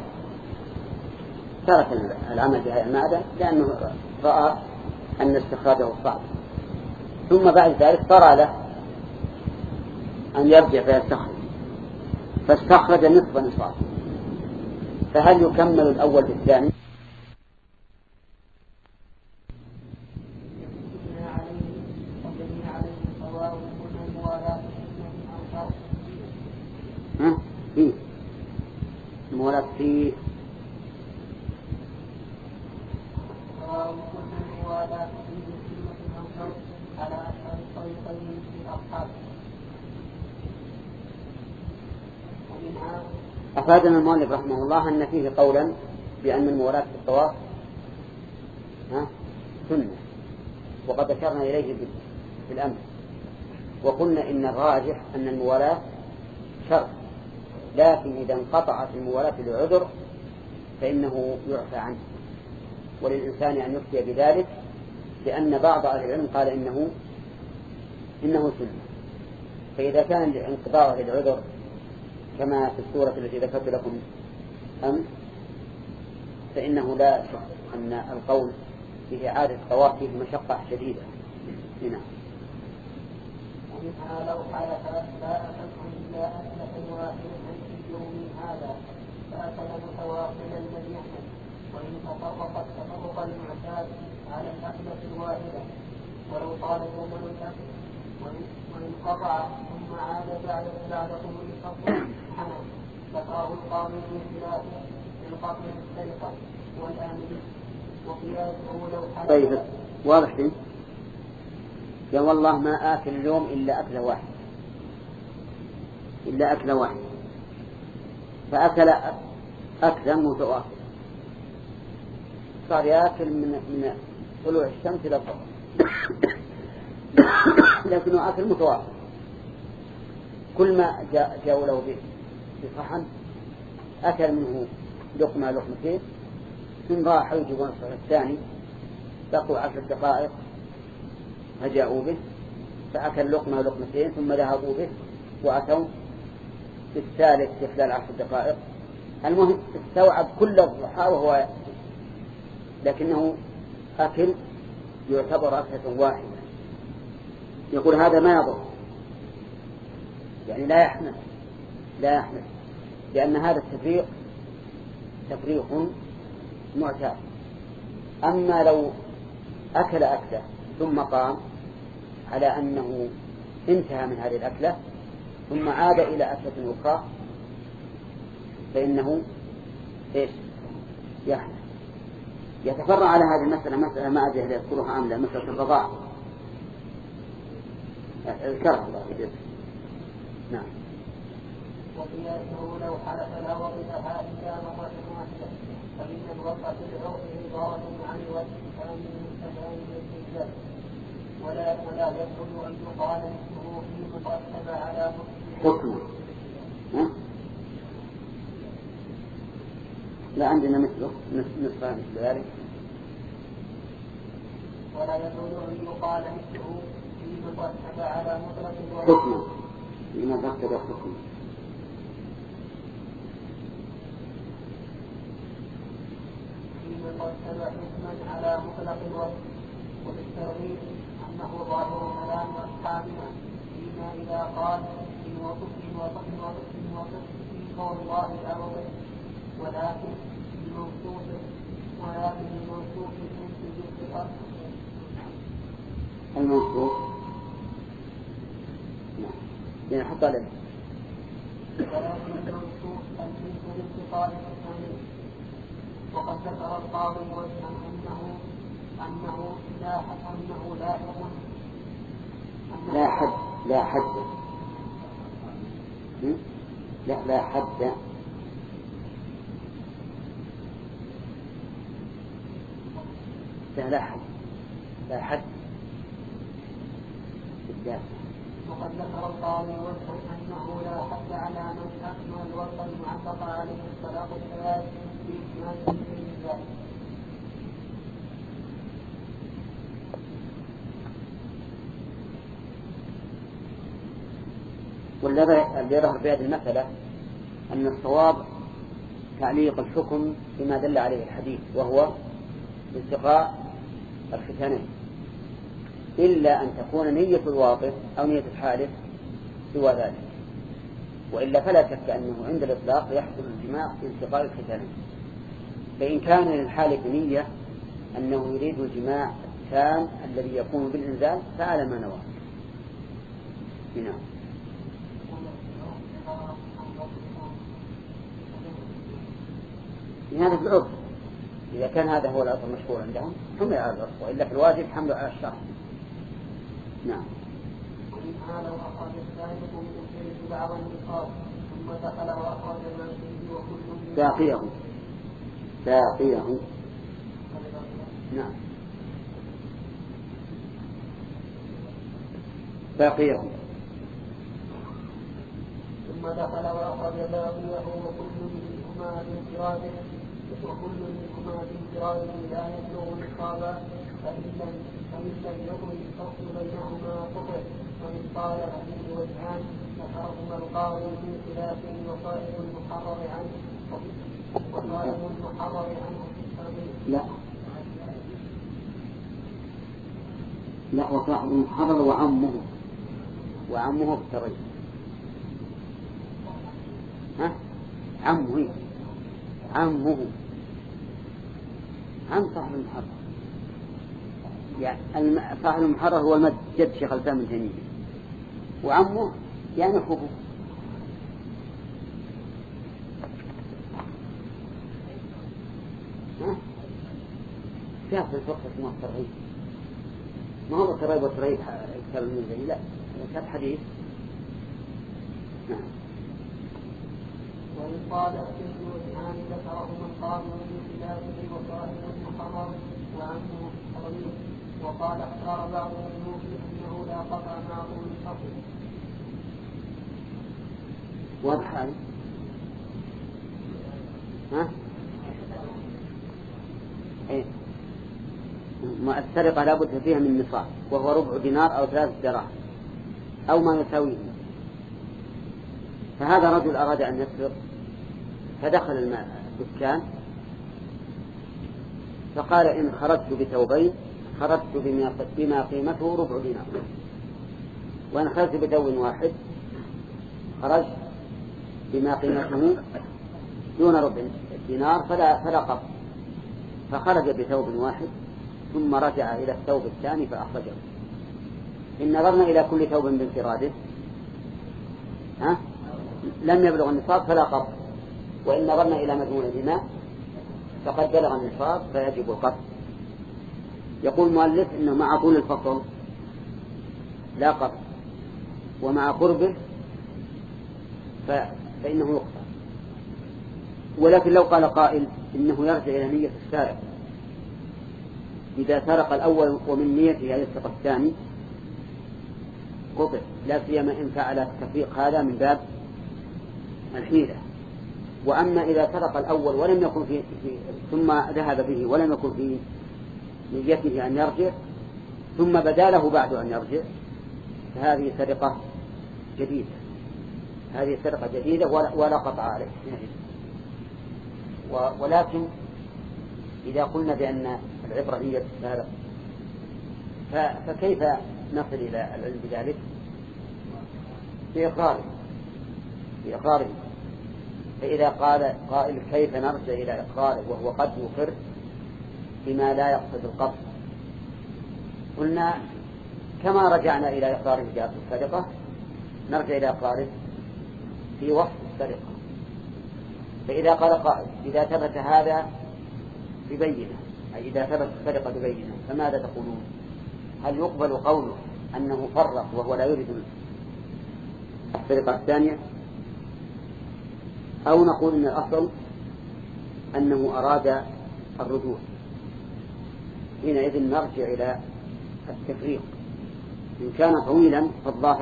العمل بهذه المعدن لأنه رأى أن استخراجه صعب، ثم بعد ذلك صار له أن يرجع فيستخرج، فاستخرج نصف نصاب، فهل يكمل الأول بالثاني؟ فيه المولاة فيه على أشهر الطريقين في الأصحاب. أفادنا المؤلف رحمه الله أن فيه قولا بأن المولاة في الطواف سنة، وقد أشرنا إليه في الأمر، وقلنا إن الراجح أن المولاة شرط، لكن إذا انقطعت المولاة لعذر فإنه يعفى عنه، وللإنسان أن يفتي بذلك، لأن بعض أهل العلم قال إنه سنة. فإذا كان انقطاعه للعذر كما في السورة التي ذكرت لكم أمس فإنه لا شك أن القول في إعادة الطواف فيه مشقة شديدة. هنا ومنها لو حلف لا أكلكم إلا أكلة واحدة في يوم هذا فأكل متواصلا الذي يحمل، وإن تفرق المعتاد على الأكلة الواحدة ولو طال زمن الأكل، وإن قطع ثم عاد بعد طول الفصل حمل، ذكره القاضي في خلافه القتل بالسرقة والآمن وقياسه لو حلف. طيب واضح فيه؟ يا والله ما آكل اليوم إلا أكلة واحدة فأكل أكلا متواصل، صار يأكل من طلوع الشمس إلى الظهر لكنه أكل متواصل، كل ما جاء له بصحن أكل منه لقمة لقمتين، ثم راح يجيبون الصحن الثاني بقوا 10 دقائق فجاءوا به فأكل لقمة لقمتين ثم ذهبوا به وأتوا في الثالث في خلال 10 دقائق. المهم استوعب كل الضحى وهو لكنه أكل يعتبر أكلة واحدة. يقول هذا ما يضر، يعني لا يحمل لأن هذا تفريق معتاد. أما لو أكل أكلة ثم قام على أنه انتهى من هذه الأكلة ثم عاد إلى أكلة أخرى فإنه يحمل. يتفرع على هذه المسألة مسألة ما أدري هل يذكرها أم لا، مسألة الرضاعة اذكرها الله يجب. نعم. وقياسه لو حلف لا وظفها إلا مرة واحدة فإن الوقت العرف عبارة عن وجه من الاستدلال ولا يدخل أن يقال اسمه في مترتب على حكم. لا عندنا مثله نصف مثل ذلك. ولا يدخل أن يقال اسمه في مترتب على مطلق حكم لما ترتب حكم. واتبع حكما على مطلق الوجه، وبالترغيب أنه ظاهر كلام أصحابنا فيما إذا قال إن وصف في قول الله أرضه، ولكن الموصوف ينتج الثقة. الموصوف يعني حط عليه، ولكن الموصوف ينتج الثقة وقد ذكر القاضي وجها أنه لا حد لا حد لا حد وقد ذكر القاضي وجها أنه لا حد على من أكمل الوصف المعلق عليه الطلاق الثلاث بإكمال ذلك. والذي يظهر في هذه المسألة أن الصواب تعليق الحكم بما دل عليه الحديث وهو التقاء الختانين، إلا أن تكون نية الواقف أو نية الحالف سوى ذلك، وإلا فلا شك أنه عند الإطلاق يحصل الجماع بالتقاء الختانين. فإن كان للحالف نية أنه يريد الجماع التام الذي يكون بالإنزال فعلى ما نوى. هنا هذا في العرف، إذا كان هذا هو العرف المشهور عندهم حمل على العرف، وإلا في الواجب حمله على الشرع. نعم. هذا وأخرج الثالث من الشرك بعض النقاط ثم دخل وأخرج ما فيه وكل ساقيه. نعم ساقيه. ثم دخل وأخرج باقيه وكل منهما بانفراده لا يبلغ نصابا، فإن لم يكن الفصل بينهما قطع. ومن قال فيه وجهان ذكرهما القاضي في خلاف وصائب المحرر عنه لا وصاحب المحرر وعمه بالترجيح. عمه عم صاحب المحرر، يعني صاحب المحرر هو المد جد شيخ الإسلام ابن تيمية، وعمه يعني أخوه. في أصل الفقه اسمه الترغيب، ما هو الترغيب والترهيب كتاب المنزلي، لا كتاب حديث. نعم. وإن قال فيه وجهان ذكرهما القاضي في خلافه وصاحب المحرر وعمه الترغيب، وقال اختار بعض الملوك أنه لا قطع مع طول الفصل. واضح هذا؟ إيه؟ ما السرقة لابد فيها من نصاب، وهو ربع دينار أو 3 دراهم أو ما يساويه. فهذا رجل أراد أن يسرق فدخل الدكان فقال إن خرجت بثوبين خرجت بما قيمته ربع دينار، وإن خرجت بثوب واحد خرج بما قيمته دون ربع دينار فلا قط. فخرج بثوب واحد ثم رجع إلى الثوب الثاني فأخرجه. إن نظرنا إلى كل ثوب بانفراده لم يبلغ النصاب فلا قط، وإن نظرنا إلى مجموع الدماء فقد بلغ النصاب فيجب القط. يقول المؤلف إنه مع طول الفصل لا قط، ومع قربه فإنه يقطع. ولكن لو قال قائل إنه يرجع إلى نية السارق، إذا سرق الأول ومن نيته أن يسرق الثاني قطع، لا سيما إن فعل التفريق هذا من باب الحيلة. وأما إذا سرق الأول ولم يكن في ثم ذهب به ولم يكن في نيته أن يرجع ثم بدا له بعد أن يرجع فهذه سرقة جديدة، ولا قطع عليه. ولكن إذا قلنا بأن العبرة هي السارق فكيف نصل إلى العلم بذلك؟ بإقراره. فإذا قال قائل كيف نرجع إلى إقراره وهو قد يقر بما لا يقصد القصد، قلنا كما رجعنا إلى إقراره في السرقة نرجع إلى إقراره في وصف السرقة. فإذا قال قائل إذا ثبت هذا ببينة، أي إذا ثبت السرقة ببينة، فماذا تقولون؟ هل يقبل قوله أنه فرق وهو لا يريد السرقة الثانية، أو نقول إن الأصل أنه أراد الرجوع؟ حينئذ نرجع إلى التفريق. إن كان طويلا فالظاهر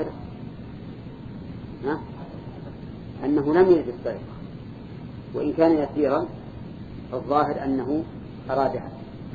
أنه لم يرد السرقة، وإن كان يسيرا فالظاهر أنه أرادها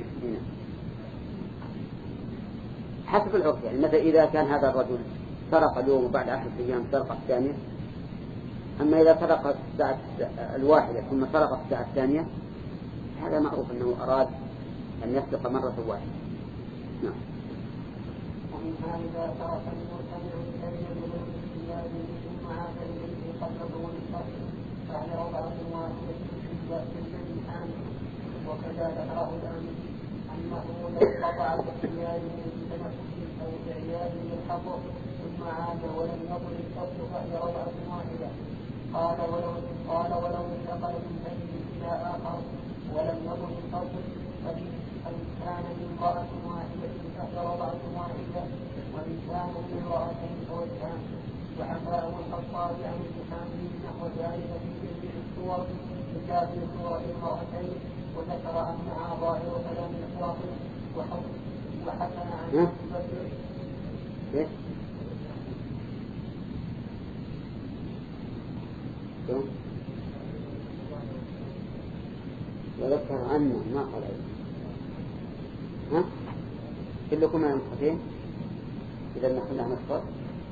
حسب العرف. يعني مثلا إذا كان هذا الرجل سرق اليوم وبعد 10 أيام سرق الثانية، أما إذا سرق الساعة الواحدة ثم سرق الساعة الثانية هذا معروف أنه أراد أن يسرق مرة واحدة. نعم. ومنها إذا ترك المرتدع الكريم بالاختيار ثم عاد إليه قبل طول الفصل فهي رضعة واحدة في الامتحان. وكذا ذكره الأمر أنه لو قطع باختيار من تمسك أو إعيان بالحظر ثم عاد ولم يطل الفصل فهي رضعة واحدة. قال ولو انتقل من بيت إلى آخر ولم يطل الفصل فإن كان من امرأة واحدة فهي رضعة واحدة، وإن كان من امرأتين فوجهان. وحكاه الخطاب عن امتحانه نحو ذلك في جميع الصور إلا في صور المرأتين، وذكر أنها ظاهر كلام الحافظ وحسن عن البدر. وذكر عنه ما قال كلكم من المصحفين إذا نحن نصفر.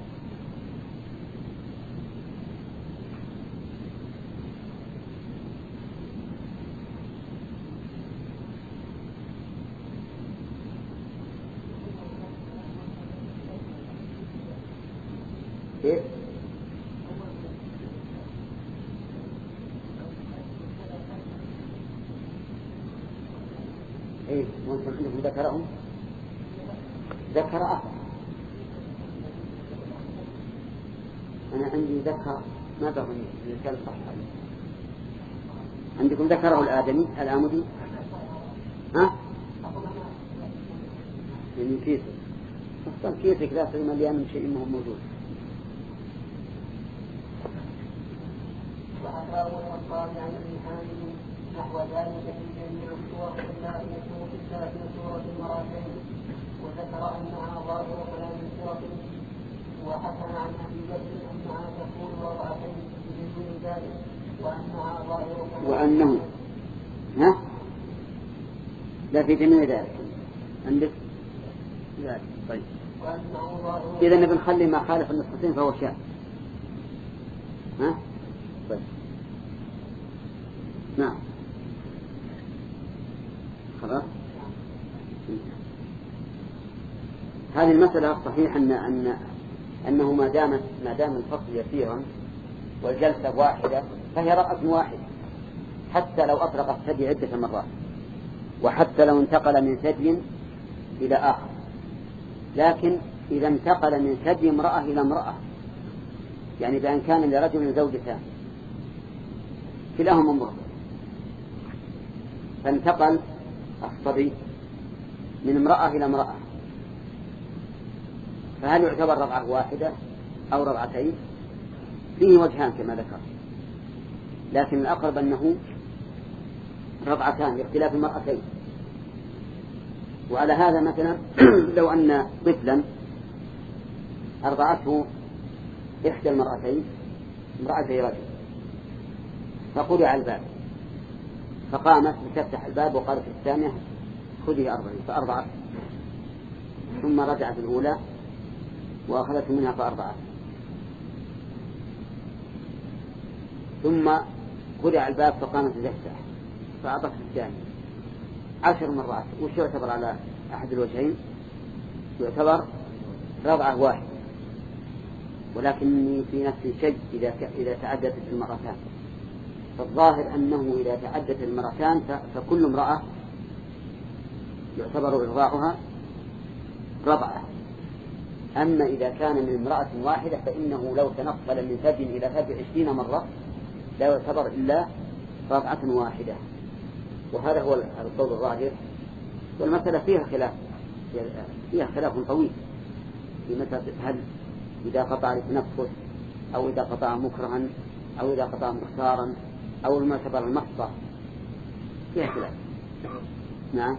كيف؟ إيه وأنتم عندكم ذكرهم؟ ذكر آخر. أنا عندي ذكر ما بغني مثال صح. عندكم ذكره الآدمي الآمدي يعني كيسك أصلا كيسك لا سلم مليان من شيء مهم موجود. وحكاه الخطاب عن امتحانه نحو ذلك في جميع الصور إلا في سورة المرأتين، وذكر أنها ظاهر كلام الفرق. وحسن عن أبي بكر أنها تكون رضعتين بدون ذلك، وأنها ظاهر كلام وأنه لا في جميع ذلك عندك ذلك. طيب إذا بنخلي ما خالف النصين فهو شاذ. طيب نعم خلاص. هذه المسألة الصحيح أنه ما دام الفصل يسيرا والجلسة واحدة فهي رأس واحدة، حتى لو أطلق الثدي عدة مرات، وحتى لو انتقل من ثدي إلى آخر. لكن إذا انتقل من ثدي امرأة إلى امرأة، يعني بأن كان لرجل زوجتان كلاهما امرأة، فانتقل الصبي من امرأة إلى امرأة، فهل يعتبر رضعة واحدة أو رضعتين؟ فيه وجهان كما ذكر، لكن الأقرب أنه رضعتان لاختلاف المرأتين. وعلى هذا مثلا لو أن طفلا أرضعته إحدى المرأتين امرأتي رجل، فقرع الباب، فقامت لتفتح الباب وقالت الثانية خذي 40، فأرضعت، ثم رجعت الأولى وأخذت منها فأرضعت، ثم خرع الباب فقامت لتفتح فأعطت الثانية 10 مرات. وش يعتبر على أحد الوجهين؟ يعتبر رضعة واحدة، ولكني في نفس الشيء إذا تعددت المرتان، فالظاهر أنه إذا تعددت المرتان فكل امرأة يعتبر إرضاعها رضعة. أما إذا كان من امرأة واحدة فإنه لو تنقل من ثدي إلى ثدي 20 مرة لا يعتبر إلا رضعة واحدة. وهذا هو القول الظاهر. والمسألة فيها خلاف طويل في مسألة هل إذا قطع لتنفس أو إذا قطع مكرها أو إذا قطع مختارا أو المعتبر المحصى، فيها خلاف. نعم.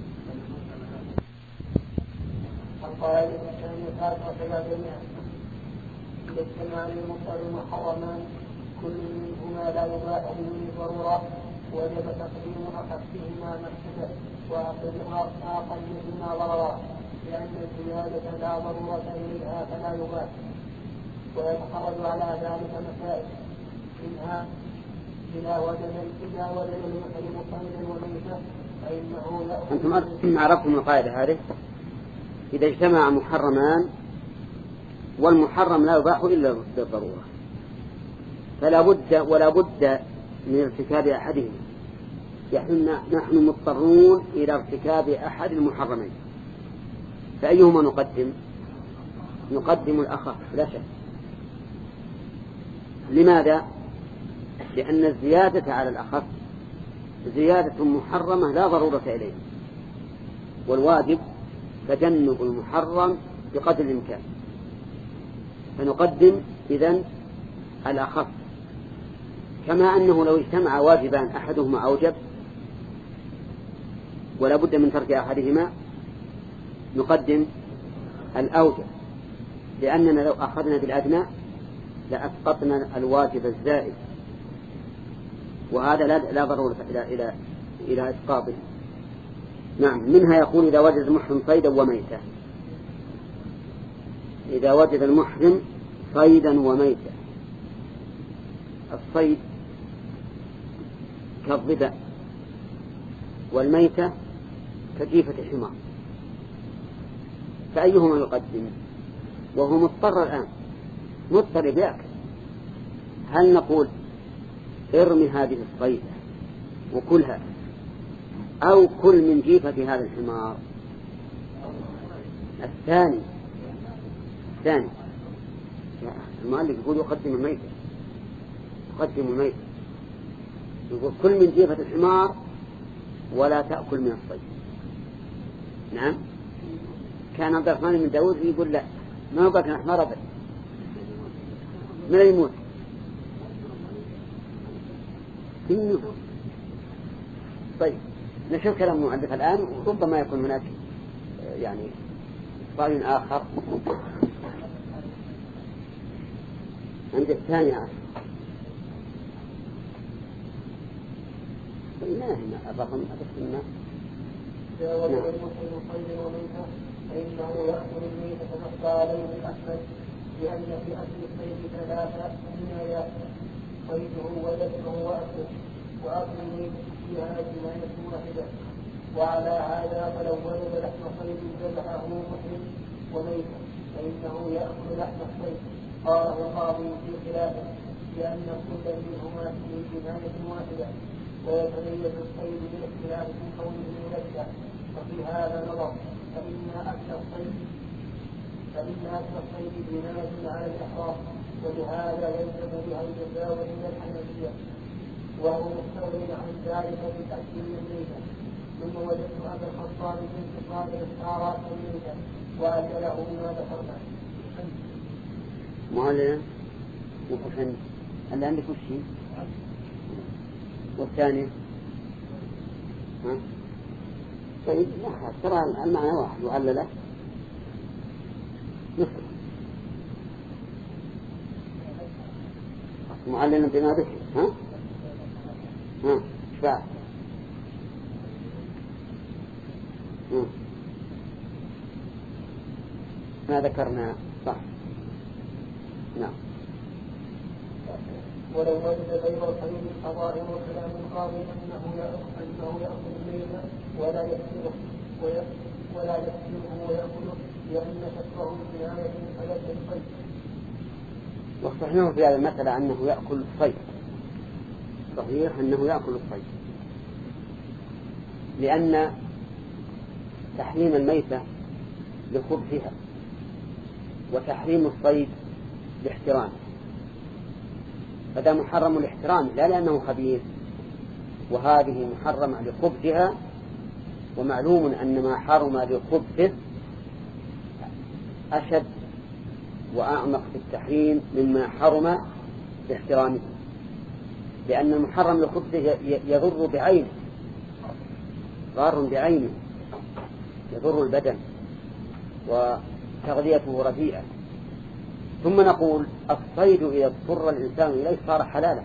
القواعد الثانية 73 إذا اجتمع المفطر المحرمان كل منهما لا يباح بدون ضرورة وجب تقديم أخفهما مفسدة وأقلهما ضررا، لأن الزيادة لا ضرورة إليها فلا يباح. ويتخرج على ذلك مسائل منها إذا وجد المحرم صيدا وميتا فإنه يأخذ. أنتم عرفتم القاعدة هذه؟ إذا اجتمع محرمان والمحرم لا يباح إلا بالضرورة ولا بد من ارتكاب أحدهما، نحن مضطرون إلى ارتكاب أحد المحرمين، فأيهما نقدم الأخف لا شك. لماذا؟ لأن الزيادة على الأخف زيادة محرمة لا ضرورة إليه، والواجب تجنب المحرم بقدر الإمكان، فنقدم إذن الأخف. كما أنه لو اجتمع واجبان أحدهما أوجب ولا بد من ترك أحدهما نقدم الأوجب، لأننا لو أخذنا بالأدنى لأسقطنا الواجب الزائد، وهذا لا ضرورة إلى إسقاطه. نعم. منها يقول إذا وجد المحرم صيدا وميتا، إذا وجد المحرم صيدا وميتا. الصيد كالظباء والميتة كجيفة الحمار، فأيهما يقدم؟ وهو مضطر الآن، مضطر بيأكل. هل نقول ارمي هذه الصيدة وكلها أو كل من جيفة هذا الحمار؟ الثاني. المؤلف يقول يقدم الميتة، يقول كل من جيفة الحمار ولا تأكل من الصيد. نعم. كان عبد الرحمن بن داود يقول لا، ما بقى الحمار أبدا، من يموت فيه. طيب نشوف كلام المؤلف الآن، وربما يكون هناك يعني رأي آخر عند الثاني عشر. ما هنا الرقم أتكلم. إذا وجد المسلم صيدا وميتا فإنه يأكل الميتة نص عليه أحمد، لأن في أكل الصيد ثلاثة جنايات: صيده وذبحه وأكله، وأكل الميتة فيها جناية واحدة. وعلى هذا فلو وجد لحم صيد ذبحه محرم وميتا فإنه يأكل لحم الصيد. قاله القاضي في خلافه لأن كل منهما فيه جناية واحدة، ويتميز الصيد بالاختلاف في كونه ملكا. وفي هذا نظر، فإن أكل الصيد جناية على الإحرام، ولهذا يلزم بها الجزاء عند الحنفية، وهو مستغني عن ذلك بالأكل الميتة. ثم وجدت أبا الخطاب في انتقال الإشعارات الميتة وأكله ما ذكرنا. معلنا وفحن اللي عندك وشي والثاني طيب لا ترى المعنى واحد وعلله نصف معلنا بما ذكر. شفاء ما ذكرنا صح. نعم. ولو وجد غير الصيد الحظائر وكلام القاضي أنه يأخذ الميت ولا يكسره ويأكله، لأن شكره جناية فلد الصيد. والصحيح في هذه المسألة أنه يأكل الصيد، صحيح أنه يأكل الصيد، لأن تحريم الميتة لخبثها وتحريم الصيد لاحترامه، فده محرم الاحترام لا لأنه خبيث وهذه محرمة لخبثها، ومعلوم أن ما حرم لخبثه أشد وأعمق في التحريم مما حرم لاحترامه، لأن المحرم لخبثه يضر بعينه، ضار بعينه، يضر البدن وتغذيته رديئة. ثم نقول الصيد إذا اضطر الإنسان إليه صار حلالا،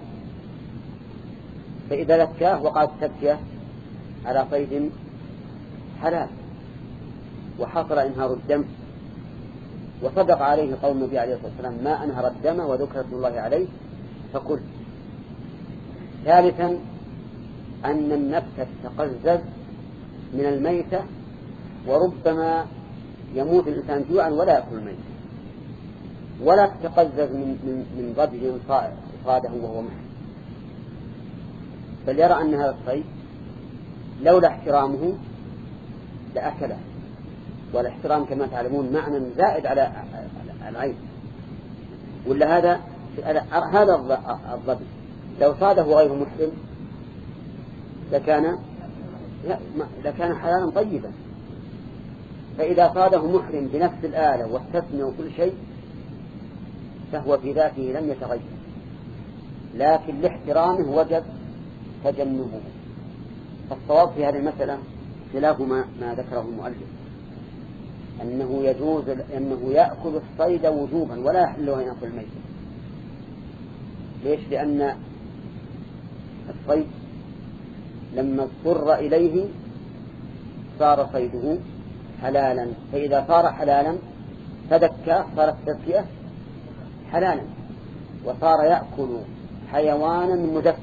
فإذا لكاه وقعت تبكية على صيد حلال وحصل إنهار الدم، وصدق عليه قول النبي عليه الصلاة والسلام ما أنهر الدم وذكر اسم الله عليه فكل. ثالثا أن النفس تتقزز من الميتة، وربما يموت الإنسان جوعا ولا يأكل الميتة، ولا تتقزز من ضبج صاده وهو محرم، بل يرى أن هذا الصيد لولا احترامه لأكله، والاحترام كما تعلمون معنى زائد على العين، ولا هذا الضبط لو صاده غير محرم لكان حلالا طيبا. فإذا صاده محرم بنفس الآلة والتسمية وكل شيء فهو في ذاته لم يتغير، لكن لاحترامه وجب تجنبه. فالصواب في هذه المسألة خلاف ما ذكره المؤلف، أنه يجوز أنه يأكل الصيد وجوبا ولا يحل له أن يأكل الميت. ليش؟ لأن الصيد لما اضطر إليه صار صيده حلالا، فإذا صار حلالا فدكى صارت تذكية حلالا، وصار يأكل حيوانا مذكى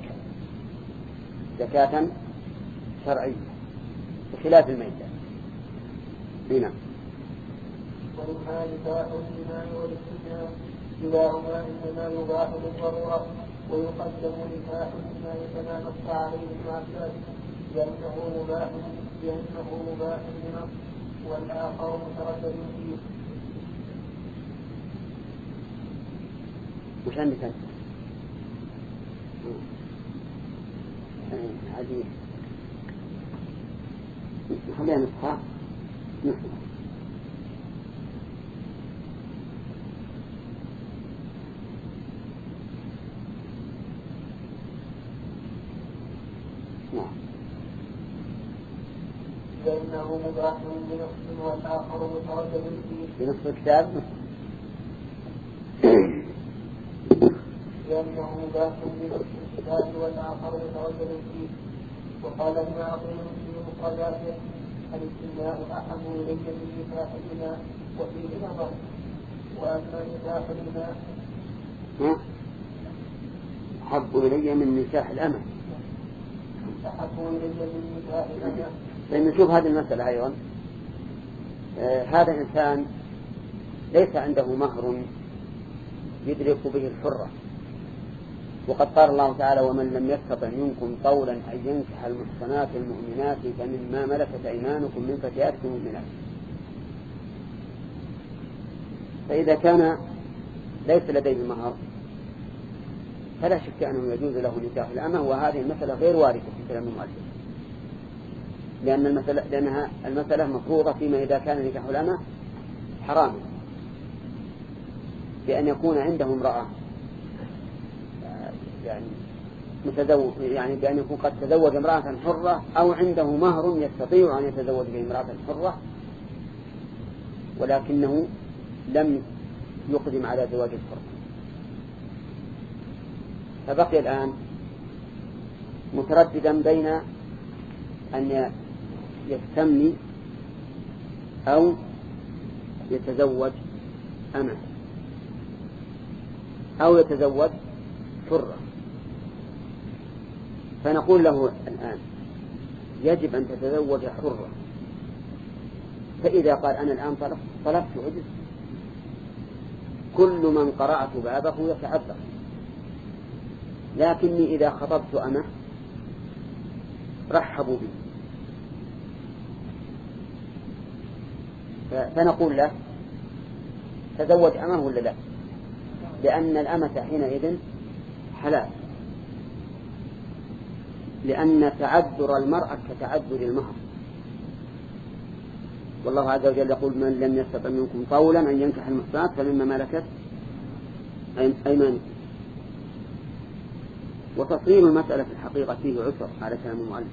زكاة شرعية بخلاف الميتة. هنا ومنها نكاح الإمام والاستثناء كلاهما إنما يباح للضرورة، ويقدم نكاح الإمام كما نص عليه ابن عباس لأنه مباح بنص، والآخر متردد فيه. وش عندك أنت؟ هذه نخليها نسخة لأنه مباح بنص والآخر متردد فيه. بنص الكتاب لأنه مباح بنص الكتاب والآخر متردد فيه. وقال ابن عقيل في مقالاته الاستثناء أحب إلي من نكاح الإمام وفيه نظر، وأما نكاح الإمام أحب إلي من نكاح الأمة. أحب إلي من نكاح الأمة. نشوف هذه المسألة أيضا. هذا الإنسان ليس عنده مهر يدرك به الحرة، وقد قال الله تعالى ومن لم يستطع منكم طولا أن ينكح المحصنات المؤمنات فمما ملكت أيمانكم من فتياتكم المؤمنات. فإذا كان ليس لديه مهر فلا شك أنه يجوز له نكاح الأمة، وهذه المسألة غير واردة في كلام المؤلف، لأنها المسألة مفروضة فيما إذا كان نكاح الأمة حراما، بأن يكون عنده امرأة يعني بأن يكون قد تزوج امرأة حرة، أو عنده مهر يستطيع أن يتزوج بامرأة حرة ولكنه لم يقدم على زواج الحرة. فبقي الآن مترددا بين أن يستمني أو يتزوج أمة أو يتزوج حرة. فنقول له الآن يجب أن تتزوج حرة، فإذا قال أنا الآن طلبت عجز كل من قرأت بابه يتعذر، لكني إذا خطبت أمة رحبوا بي. فنقول له تزوج أمه ولا لا، لأن الأمة حينئذ حلال. لأن تعذر المرأة كتعذر المهر. والله عز وجل يقول من لم يستطع منكم طولا أن ينكح المحصنات فمما ملكت أيمانكم. وتصريح المسألة في الحقيقة فيه عسر على كلام المؤلف،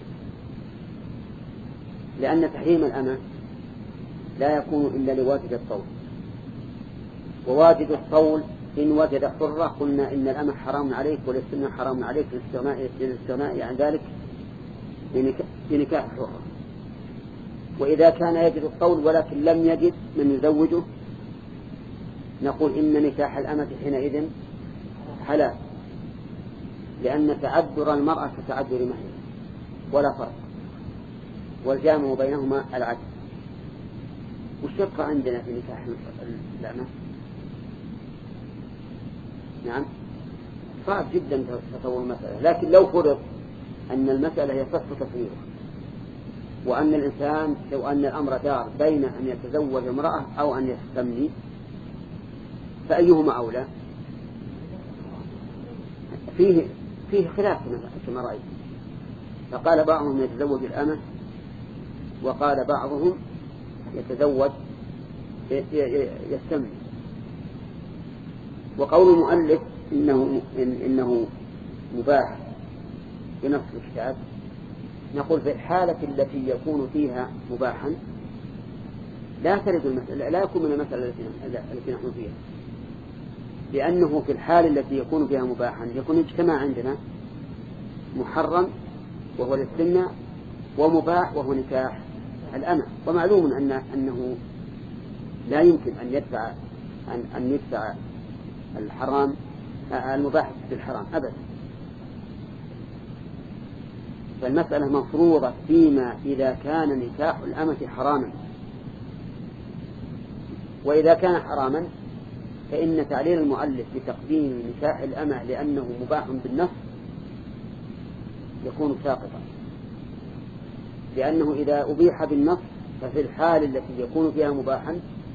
لأن تحريم الأمة لا يكون إلا لواجد الطول، وواجد الطول إن وجد حرة قلنا إن الأمة حرام عليك والاستمناء حرام عليك للاستغناء عن ذلك بنكاح حرة. وإذا كان يجد الطول ولكن لم يجد من يزوجه نقول إن نكاح الأمة حينئذ حلال، لأن تعذر المرأة كتعذر مهرها ولا فرق، والجامع بينهما العدل. والشق عندنا في نكاح الأمة نعم صعب جدا تطور المسألة، لكن لو فرض أن المسألة هي صف تصويره، وأن الإنسان لو أن الأمر دار بين أن يتزوج امرأة أو أن يستمني فأيهما أولى؟ فيه خلاف كما رأيت، فقال بعضهم يتزوج الأمة وقال بعضهم يتزوج يستمني. وقول المؤلف إنه مباح بنص الكتاب نقول في الحالة التي يكون فيها مباحا لا ترد المسألة، لا يكون من المسألة التي نحن فيها، لأنه في الحال التي يكون فيها مباحا يكون اجتماع عندنا محرم وهو الاستمناء ومباح وهو نكاح الأمة. ومعلوم أنه لا يمكن أن يدفع الحرام المباح بالحرام أبدا. فالمسألة مفروضة فيما إذا كان نكاح الأمة حراما، وإذا كان حراما فإن تعليل المؤلف بتقديم نكاح الأمة لأنه مباح بالنص يكون ساقطا، لأنه إذا أبيح بالنص ففي الحال التي يكون فيها مباحا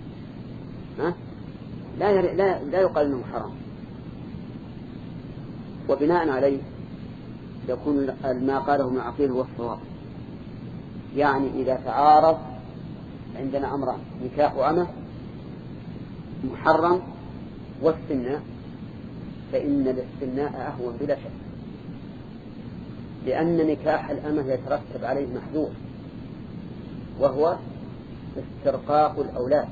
لا يقال أنه حرام. وبناء عليه يكون ما قاله ابن عقيل هو الصواب، يعني إذا تعارض عندنا أمران نكاح أمة محرم واستمناء فإن الاستمناء أهون بلا شك، لأن نكاح الأمة يترتب عليه محذور وهو استرقاق الأولاد،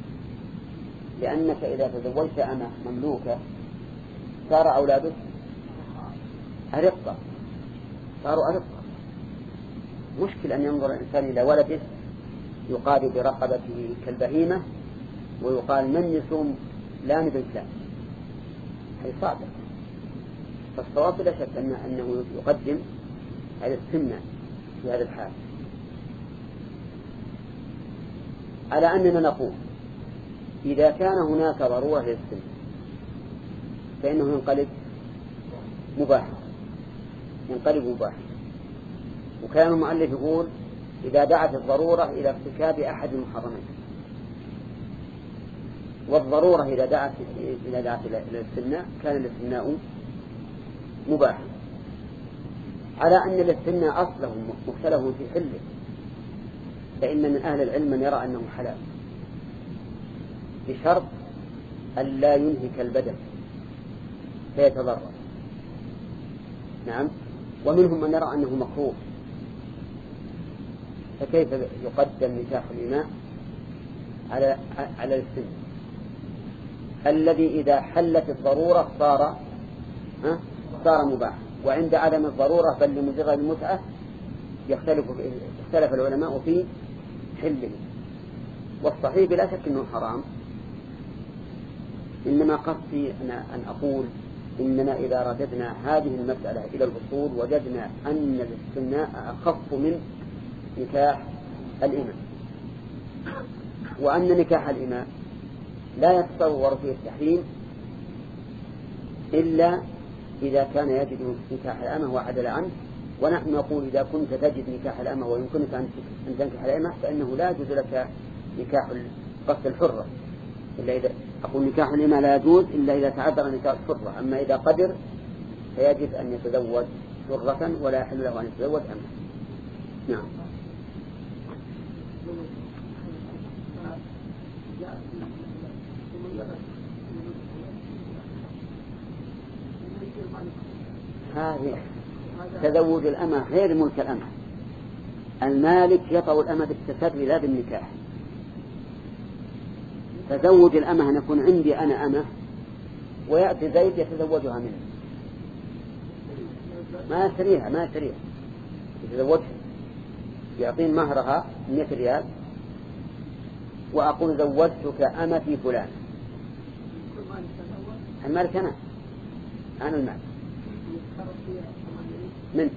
لأنك إذا تزوجت أمة مملوكة صار أولادك أرقة، صاروا أرقة. مشكل أن ينظر الإنسان إلى ولده يقال برقبته كالبهيمة ويقال من يصوم لا نبي فلان، هي صعبة. فالصواب لا شك أنه يقدم على السنة في هذا الحال، على أننا نقول إذا كان هناك ضرورة للسنة فإنه ينقلب مباحا، وكان المؤلف يقول إذا دعت الضرورة إلى ارتكاب أحد المحرمين، والضرورة إذا دعت إلى الاستثناء كان الاستثناء مباحا، على أن الاستثناء أصله مختلف في حله، فإن من أهل العلم من يرى أنه حلال بشرط أن لا ينهك البدن فيتضرر. نعم. ومنهم من يرى أنه مكروه، فكيف يقدم نكاح الإماء على السن الذي إذا حلت الضرورة صار مباح، وعند عدم الضرورة بل لمجرد المتعة يختلف العلماء في حله. والصحيح بلا شك أنه حرام، إنما قصدي أن أقول إننا إذا رددنا هذه المسألة إلى الأصول وجدنا أن الاستثناء أخف من نكاح الإماء، وأن نكاح الإماء لا يتصور فيه التحريم إلا إذا كان يجد نكاح الأمة وعدل عنه. ونحن نقول إذا كنت تجد نكاح الأمة ويمكنك أن تنكح الأمة فإنه لا يجوز لك نكاح قصد الحرة، إلا إذا أقول نكاح الإماء لا يجوز إلا إذا تعذر نكاح الحرة، أما إذا قدر فيجب أن يتزوج حرة ولا يحل له أن يتزوج أمه. نعم. هذه تزوج الأمة غير ملك الأمة. المالك يطأ الأمة بالتسري لا بالنكاح. تزوج الأمة أن يكون عندي أنا أمة ويأتي زيد يتزوجها منه، ما يشتريها يتزوجها، يعطين مهرها 100 ريال وأقول زوجتك أمتي فلان. المالك أنا المالك من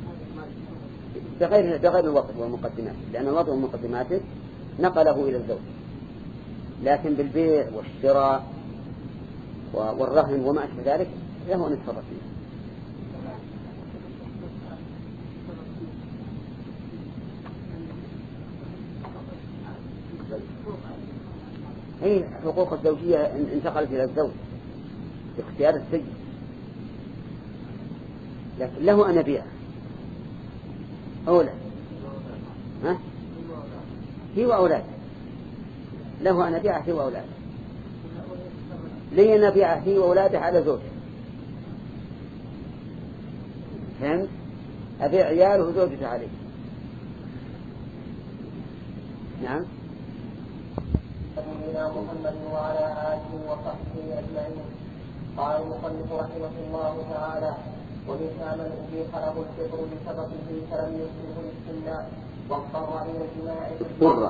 بغير الوطء والمقدمات، لأن الوطء والمقدمات نقله إلى الزوج، لكن بالبيع والشراء والرهن وما أشبه ذلك له أن يتصرف فيه. هي حقوق الزوجية انتقلت إلى الزوج باختيار السيد، لكن له أن يبيع أولاد هي وأولاد، له أن يبيع هي وأولاد، لي أن يبيع هي وأولاده على زوجه. فهمت؟ أبيع عياله وزوجته عليه. نعم. سيدنا محمد وعلى آله وصحبه أجمعين. قال المصنف رحمه الله تعالى: ومنها من أبيح له الفطر بسببه فلم يصبه الاستمناء واضطر إلى الجماع في الفرج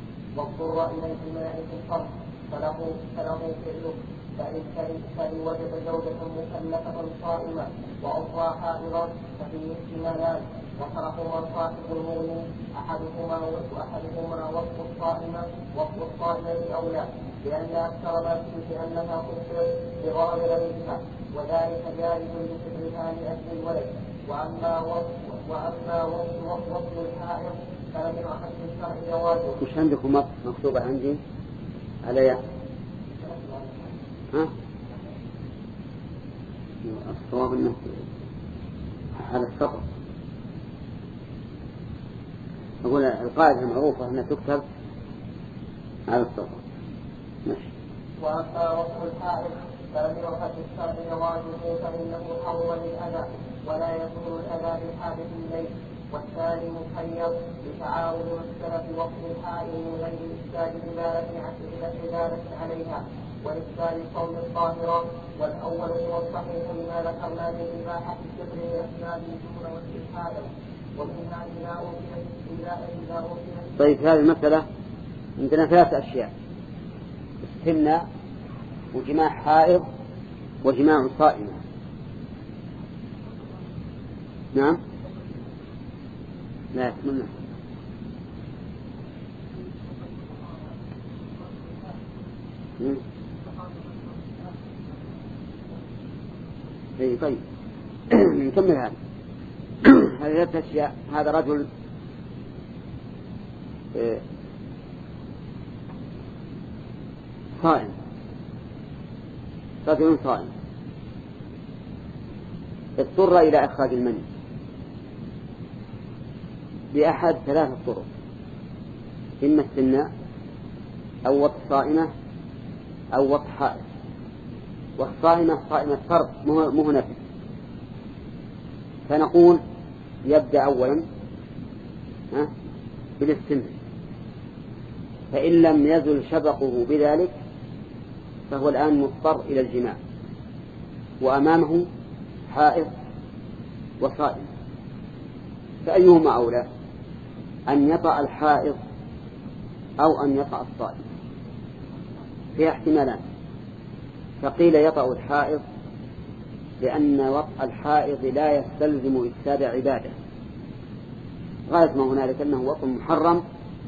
فله فعله، فإن وجد زوجة مكلفة صائمة وأخرى حائضة ففيه احتمالان، وشرحهما صاحب المغني أحدهما وقت الصائمة أولى، لأن أكثر ما فيه أنها تفطر بغرض غيرها، وذلك جائز لفطرها لأجل الولد. وأما وصل الحائض فلم يعهد الشرع جوازه. مش عندكم مكتوبة عندي على الصواب أنه على السطر. أقول القاعدة المعروفة أنها تكتب على السطر. ماشي. وأما وصل الحائض فلم يعهد الشرع جوازه، فإنه حرم للأذى ولا يكون الأذى بالحادث الليل. والثاني مخير لتعارض مسألة وصل الحائض من غير إفساد عبادة عليها وإفساد الصوم الطاهرة، والأول هو الصحيح لما ذكرنا من إباحة الشبر لأسباب دون وصل الحائض، ومنها إذا أوصلت. طيب، هذه المسألة عندنا 3 أشياء: استمناء وجماع حائض وجماع صائمة. نعم. لا يكملنا. طيب نكمل هذا. هذه 3 أشياء. هذا رجل صائم، رجل صائم اضطر إلى إخراج المني بأحد 3 طرق: إما استمناء أو وط صائمة أو وط حائض. والصائمة صائمة فرض مو نفس. فنقول يبدأ أولا بالاستمناء، فإن لم يزل شبقه بذلك فهو الآن مضطر إلى الجماع، وأمامه حائض وصائم، فأيهما أولى؟ أن يطأ الحائض أو أن يطأ الصائم؟ فيها احتمالان. فقيل يطأ الحائض لأن وطأ الحائض لا يستلزم إفساد عبادة، غاية ما هنالك أنه وطأ محرم،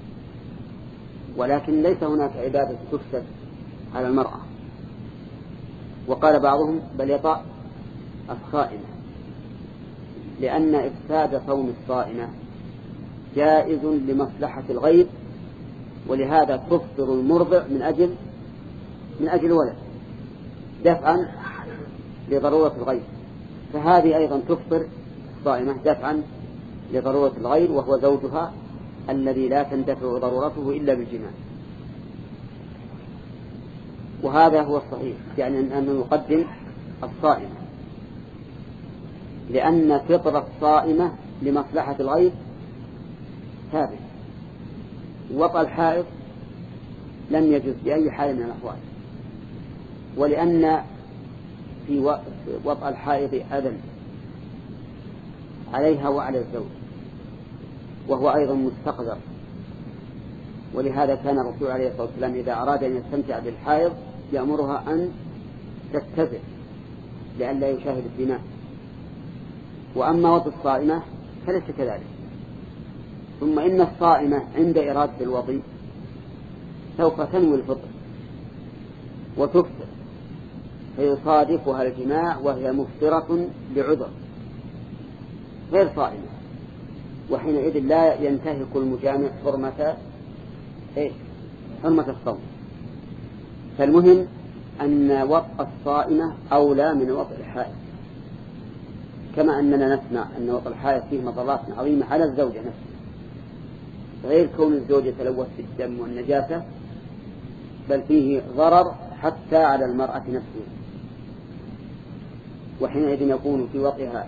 ولكن ليس هناك عبادة تفسد على المرأة. وقال بعضهم بل يطأ الصائمة، لأن إفساد صوم الصائمة جائز لمصلحة الغير، ولهذا تفطر المرضع من أجل ولد دفعا لضرورة الغير، فهذه أيضا تفطر الصائمة دفعا لضرورة الغير وهو زوجها الذي لا تندفع ضرورته إلا بالجماع. وهذا هو الصحيح، يعني أنه يقدم الصائمة، لأن فطر الصائمة لمصلحة الغير ثابت. وطأ الحائض لم يجوز بأي حال من الأحوال، ولأن في وطأ الحائض أذى عليها وعلى الزوج، وهو أيضا مستقذر. ولهذا كان الرسول عليه الصلاة والسلام إذا أراد أن يستمتع بالحائض يأمرها أن تتبع لئلا يشاهد الدماء. وأما وطء الصائمة فليس كذلك. ثم إن الصائمة عند إرادة الوطي سوف تنوي الفطر وتفطر، فيصادفها الجماع وهي مفطرة لعذر غير صائمة، وحينئذ لا ينتهك المجامع حرمة الصوم. فالمهم أن وطء الصائمة أولى من وطء الحائض، كما أننا نسمع أن وطء الحائض فيه مضرات عظيمة على الزوجة نفسها، غير كون الزوجة تلوث بالدم والنجاسة، بل فيه ضرر حتى على المرأة نفسها، وحينئذ يكون في وطئها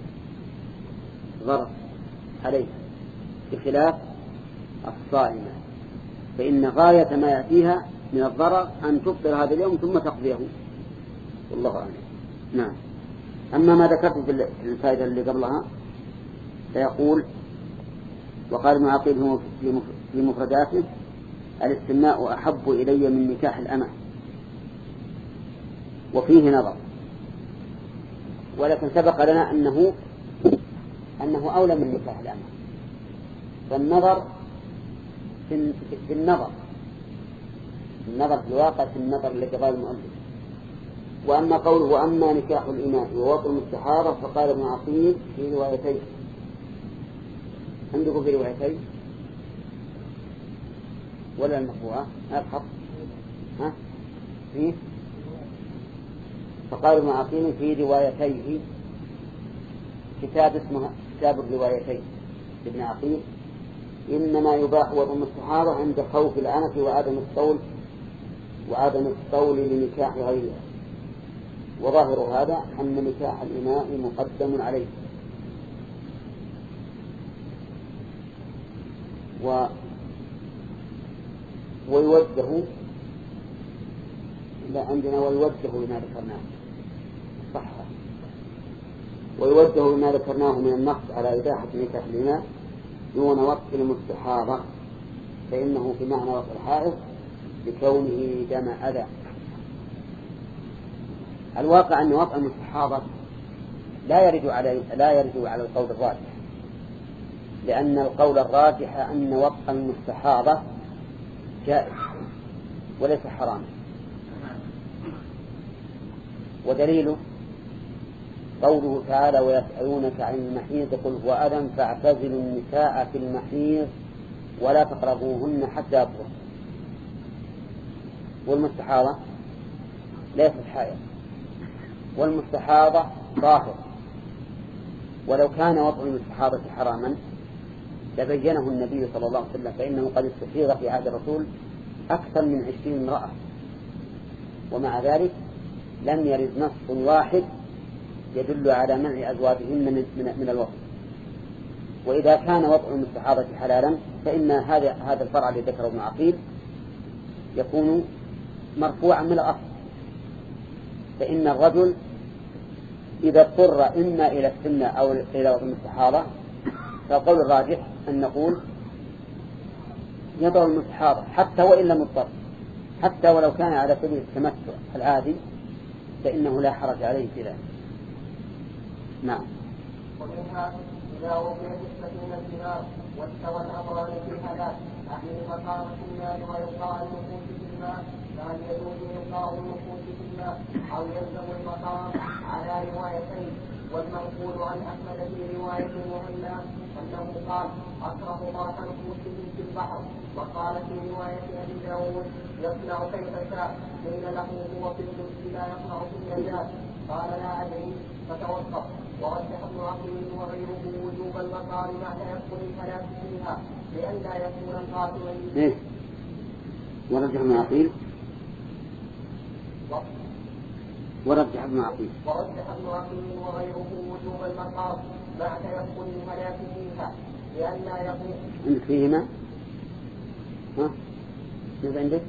ضرر عليها، بخلاف الصائمة فإن غاية ما يأتيها من الضرر أن تفطر هذا اليوم ثم تقضيه، والله أعلم. نعم. أما ما ذكرت في الفائدة اللي قبلها فيقول: وقال ابن عقيل في مفرداته: الاستمناء أحب إلي من نكاح الأمة. وفيه نظر، ولكن سبق لنا أنه أولى من نكاح الأمة، فالنظر في النظر في الواقع، في النظر الذي قال المؤلف. وأما قوله: وأما نكاح الإماء ووطء المستحاضة، فقال ابن عقيل في روايتين. عندكم في روايتين ولا المرفوعة؟ أبحث فيه. فقال ابن عقيل في روايتيه، كتاب اسمه كتاب الروايتين ابن عقيل: إنما يباح وطء المستحاضة عند خوف العنف وعدم الطول لنكاح غيرها، وظاهر هذا أن نكاح الإماء مقدم عليه. ويوجه لا عندنا ويوجه لما ذكرناه صح، ويوجه لما ذكرناه من النص على إباحة نكاح الإماء دون وطء المستحاضة، فإنه في معنى وطء الحائض لكونه دم أذى. الواقع أن وطء المستحاضة لا يرد على القول الراجح، لأن القول الراجح أن وطء المستحاضة جائز وليس حراما. ودليله قوله تعالى: ويسألونك عن المحيض قل هو أذى فاعتزلوا النساء في المحيض ولا تقربوهن حتى يطهرن. والمستحاضة ليست حائض، والمستحاضة طاهر. ولو كان وطء المستحاضة حراما لبينه النبي صلى الله عليه وسلم، فإنه قد استفيض في عهد الرسول أكثر من 20 امرأة، ومع ذلك لم يرد نص واحد يدل على منع أزواجهن من الوطء. وإذا كان وطء المستحاضة حلالا فإن هذا الفرع الذي ذكره ابن عقيل يكون مرفوعا من الأصل. فإن الرجل إذا اضطر إما إلى السنة أو إلى وطء المستحاضة، فالقول الراجح أن نقول يضع المستحاضة حتى وإن لم يضطر، حتى ولو كان على سبيل التمتع العادي فإنه لا حرج عليه في ذلك. نعم. ومنها إذا وقعت السفينة النار واستوى الأمران في الهلاك أحيل مقام في النار ويلقاء النفوس في الماء، فهل يجوز إلقاء النفوس في الماء أو يلزم المقام على روايتين؟ والمنقول عن أحمد في رواية مهنا أنه قال: أكره طرح نفوسهم في البحر. وقال في رواية أبي داود: يصنع كيف شاء، قيل له: هو في القدس لا يصنع في النجاة. قال لا أدري فتوقف. ورجح ابن عقيل وغيره وجوب المطار مع تيقن الهلاك فيها لئلا يكون القاتل. ورجح ابن عقيل وغيره وجوب المطار مع تيقن الهلاك فيها لئلا يكون. عندك فيهما؟ ماذا عندك؟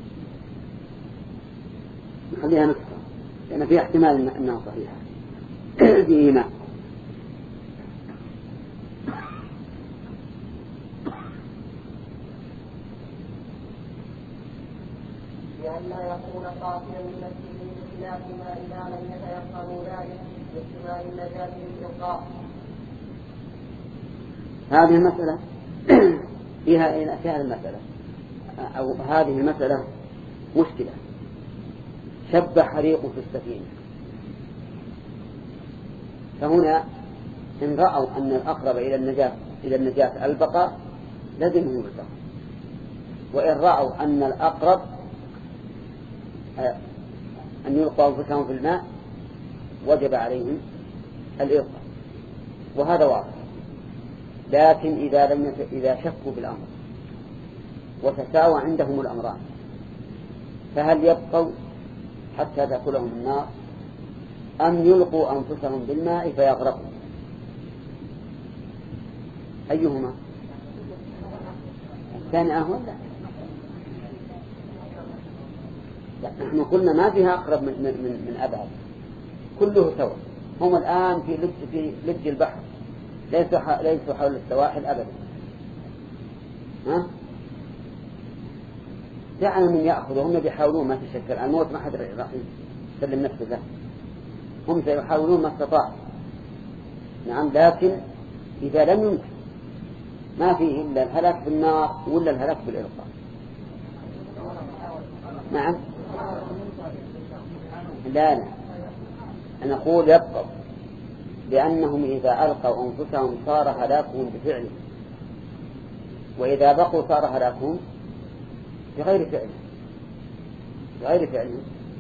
نخليها نسخة لأن فيها احتمال أنها صحيحة. فيهما لئلا يكون قاتلا لنفسه بخلاف ما إذا لم يتيقنوا ذلك باحتمال النجاة بالإلقاء. هذه المسألة فيها المسألة أو هذه المسألة مشكلة. شب حريق في السفينة، فهنا إن رأوا أن الأقرب إلى النجاة البقاء لازمهم البقاء، وإن رأوا أن الأقرب أن يلقوا أنفسهم في الماء وجب عليهم الإلقاء، وهذا واضح. لكن إذا شكوا بالأمر وتساوى عندهم الأمران، فهل يبقوا حتى تأكلهم النار أم يلقوا أنفسهم بالماء فيغرقوا؟ أيهما؟ الثاني أهون؟ لا، نحن قلنا ما فيها أقرب من أبعد، كله سوا. هم الآن في لج البحر، ليسوا حول السواحل أبدا. دعنا من يأخذوا، هم بيحاولون ما تشكل الموت، ما حد راح يسلم نفسه له، هم سيحاولون ما استطاعوا. نعم، لكن إذا لم يمكن ما فيه إلا الهلاك بالنار ولا الهلاك بالإلقاء. نعم، لا أنا أقول يبقى، لأنهم إذا ألقوا أنفسهم صار هلاكهم بفعله، وإذا بقوا صار هلاكهم بغير فعله.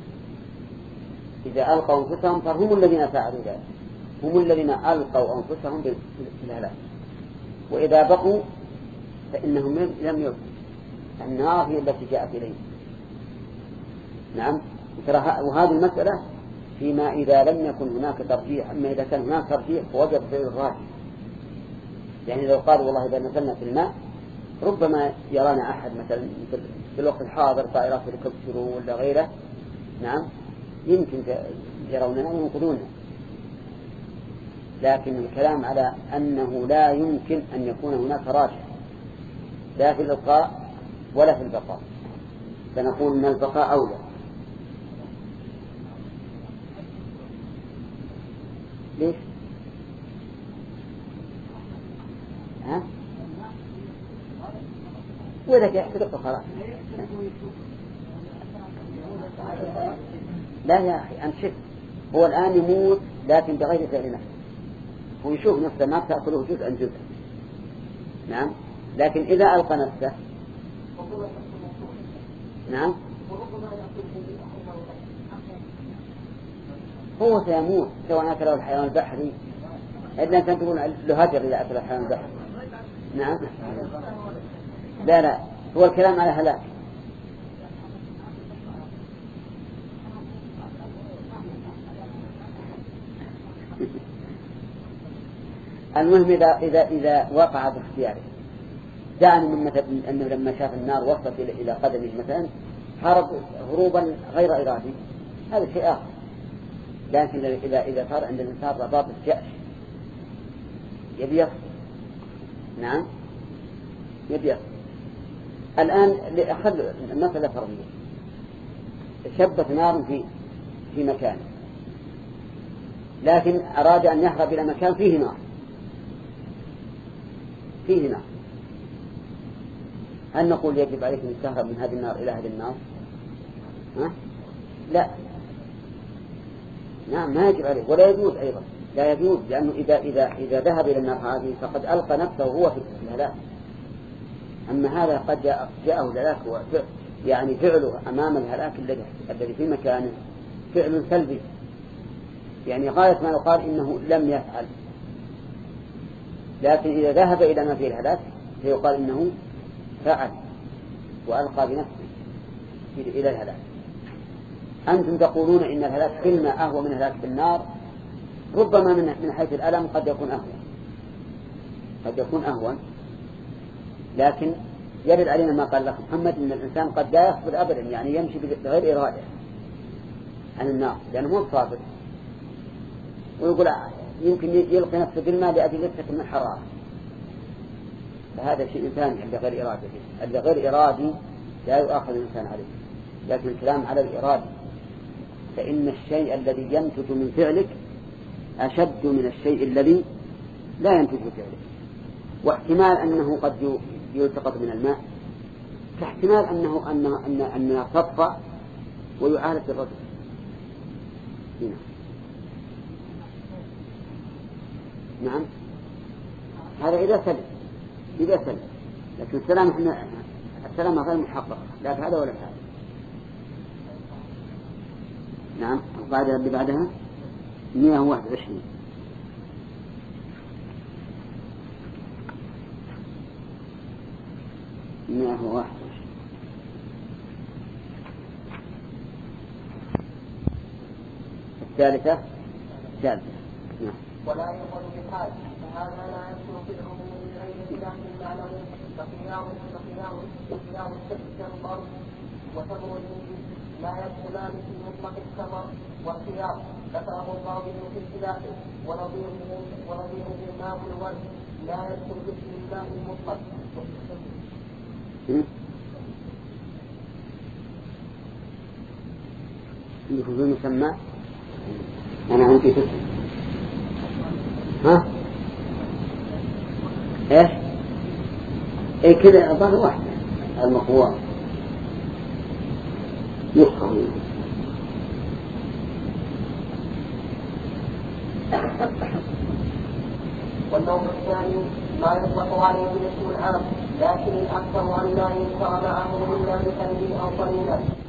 إذا ألقوا أنفسهم فهم الذين فعلوا ذلك، هم الذين ألقوا أنفسهم بالهلاك، وإذا بقوا فإنهم لم يلقوا، النار هي التي جاءت إليه. نعم، وهذه المسألة فيما إذا لم يكن هناك ترجيح. أما إذا كان هناك ترجيح فوجب فعل الراجح. يعني لو قالوا والله إذا نزلنا في الماء ربما يرانا أحد مثلا في الوقت الحاضر طائرات هليكوبتر ولا غيره، نعم، يمكن يروننا وينقذوننا. لكن الكلام على أنه لا يمكن أن يكون هناك راجح لا في الإلقاء ولا في البقاء، فنقول أن البقاء أولى. ليش؟ وإذا يحترق خلاص. لا يا أخي، أنت شف، هو الآن يموت لكن بغير فعل نفسه، هو يشوف نفسه ما تأكله جزءا جزءا. نعم، لكن إذا ألقى نفسه نعم هو سيموت سواء أكله الحيوان البحري، إلا أن تقول له هجر إذا أكل الحيوان البحري. نعم، لا هو الكلام على هلاك. المهم إذا وقع باختياره، دعني من مثل أنه لما شاف النار وصلت إلى قدمه مثلا هرب هروبا غير إرادي، هذا شيء آخر. لكن إذا صار عند الإنسان رباط الجأش يبي يصل، نعم يبي يصل. الآن أخذ مسألة فرضية، شبت نار في مكان، لكن أراد أن يهرب إلى مكان فيه نار، هل نقول يجب عليك أن تهرب من هذه النار إلى هذه النار؟ لا، نعم ما يجب عليه، ولا يجوز أيضا، لا يجوز، لأنه إذا ذهب إلى النار هذه فقد ألقى نفسه وهو في الهلاك. أما هذا قد جاءه الهلاك، يعني فعله أمام الهلاك الذي في مكانه فعل سلبي، يعني غاية ما يقال إنه لم يفعل، لكن إذا ذهب إلى ما فيه الهلاك فيقال إنه فعل وألقى بنفسه إلى الهلاك. أنتم تقولون إن الهلاك في الماء أهوى من الهلاك في النار، ربما من حيث الألم قد يكون أهون، لكن يرد علينا ما قال لك محمد إن الإنسان قد لا يصبر أبدا، يعني يمشي بغير إرادة عن النار لأنه مو صابر، ويقول يمكن يلقي نفسه بالماء لأجل يسكن من الحرارة، فهذا شيء ثاني عند غير إرادة. عند غير إرادي لا يؤاخذ الإنسان عليه، لكن الكلام على الإرادة، فإن الشيء الذي ينتج من فعلك أشد من الشيء الذي لا ينتج من فعلك. واحتمال أنه قد يلتقط من الماء كاحتمال أنها تطفى ويعالج الرجل. هنا. نعم، هذا إذا سلم، لكن السلام غير محقق لا في هذا ولا في هذا. نعم. وبعدها اللي بعدها 121. الثالثة. نعم. ولا يقول بحال، فهذا لا يدخل في العموم من غير خلاف المعلوم، فخيار الشك كالضرب وتمر الانجيل لا يدخلان في مطلق السفر والخيار، ذكره الضابط في الخلافه، ونظيره الماء الورد لا يدخل باسم الله المطلق. اللي هو المسمى أنا عندي فكرة. ها؟ إيش؟ إيه كذا أضافة واحدة المقوى يفهم. والنوع الثاني ما يطلق عليه الاسم العام، لكن الأكثر أن لا ينكر معه إلا بقلبه أو قليلا.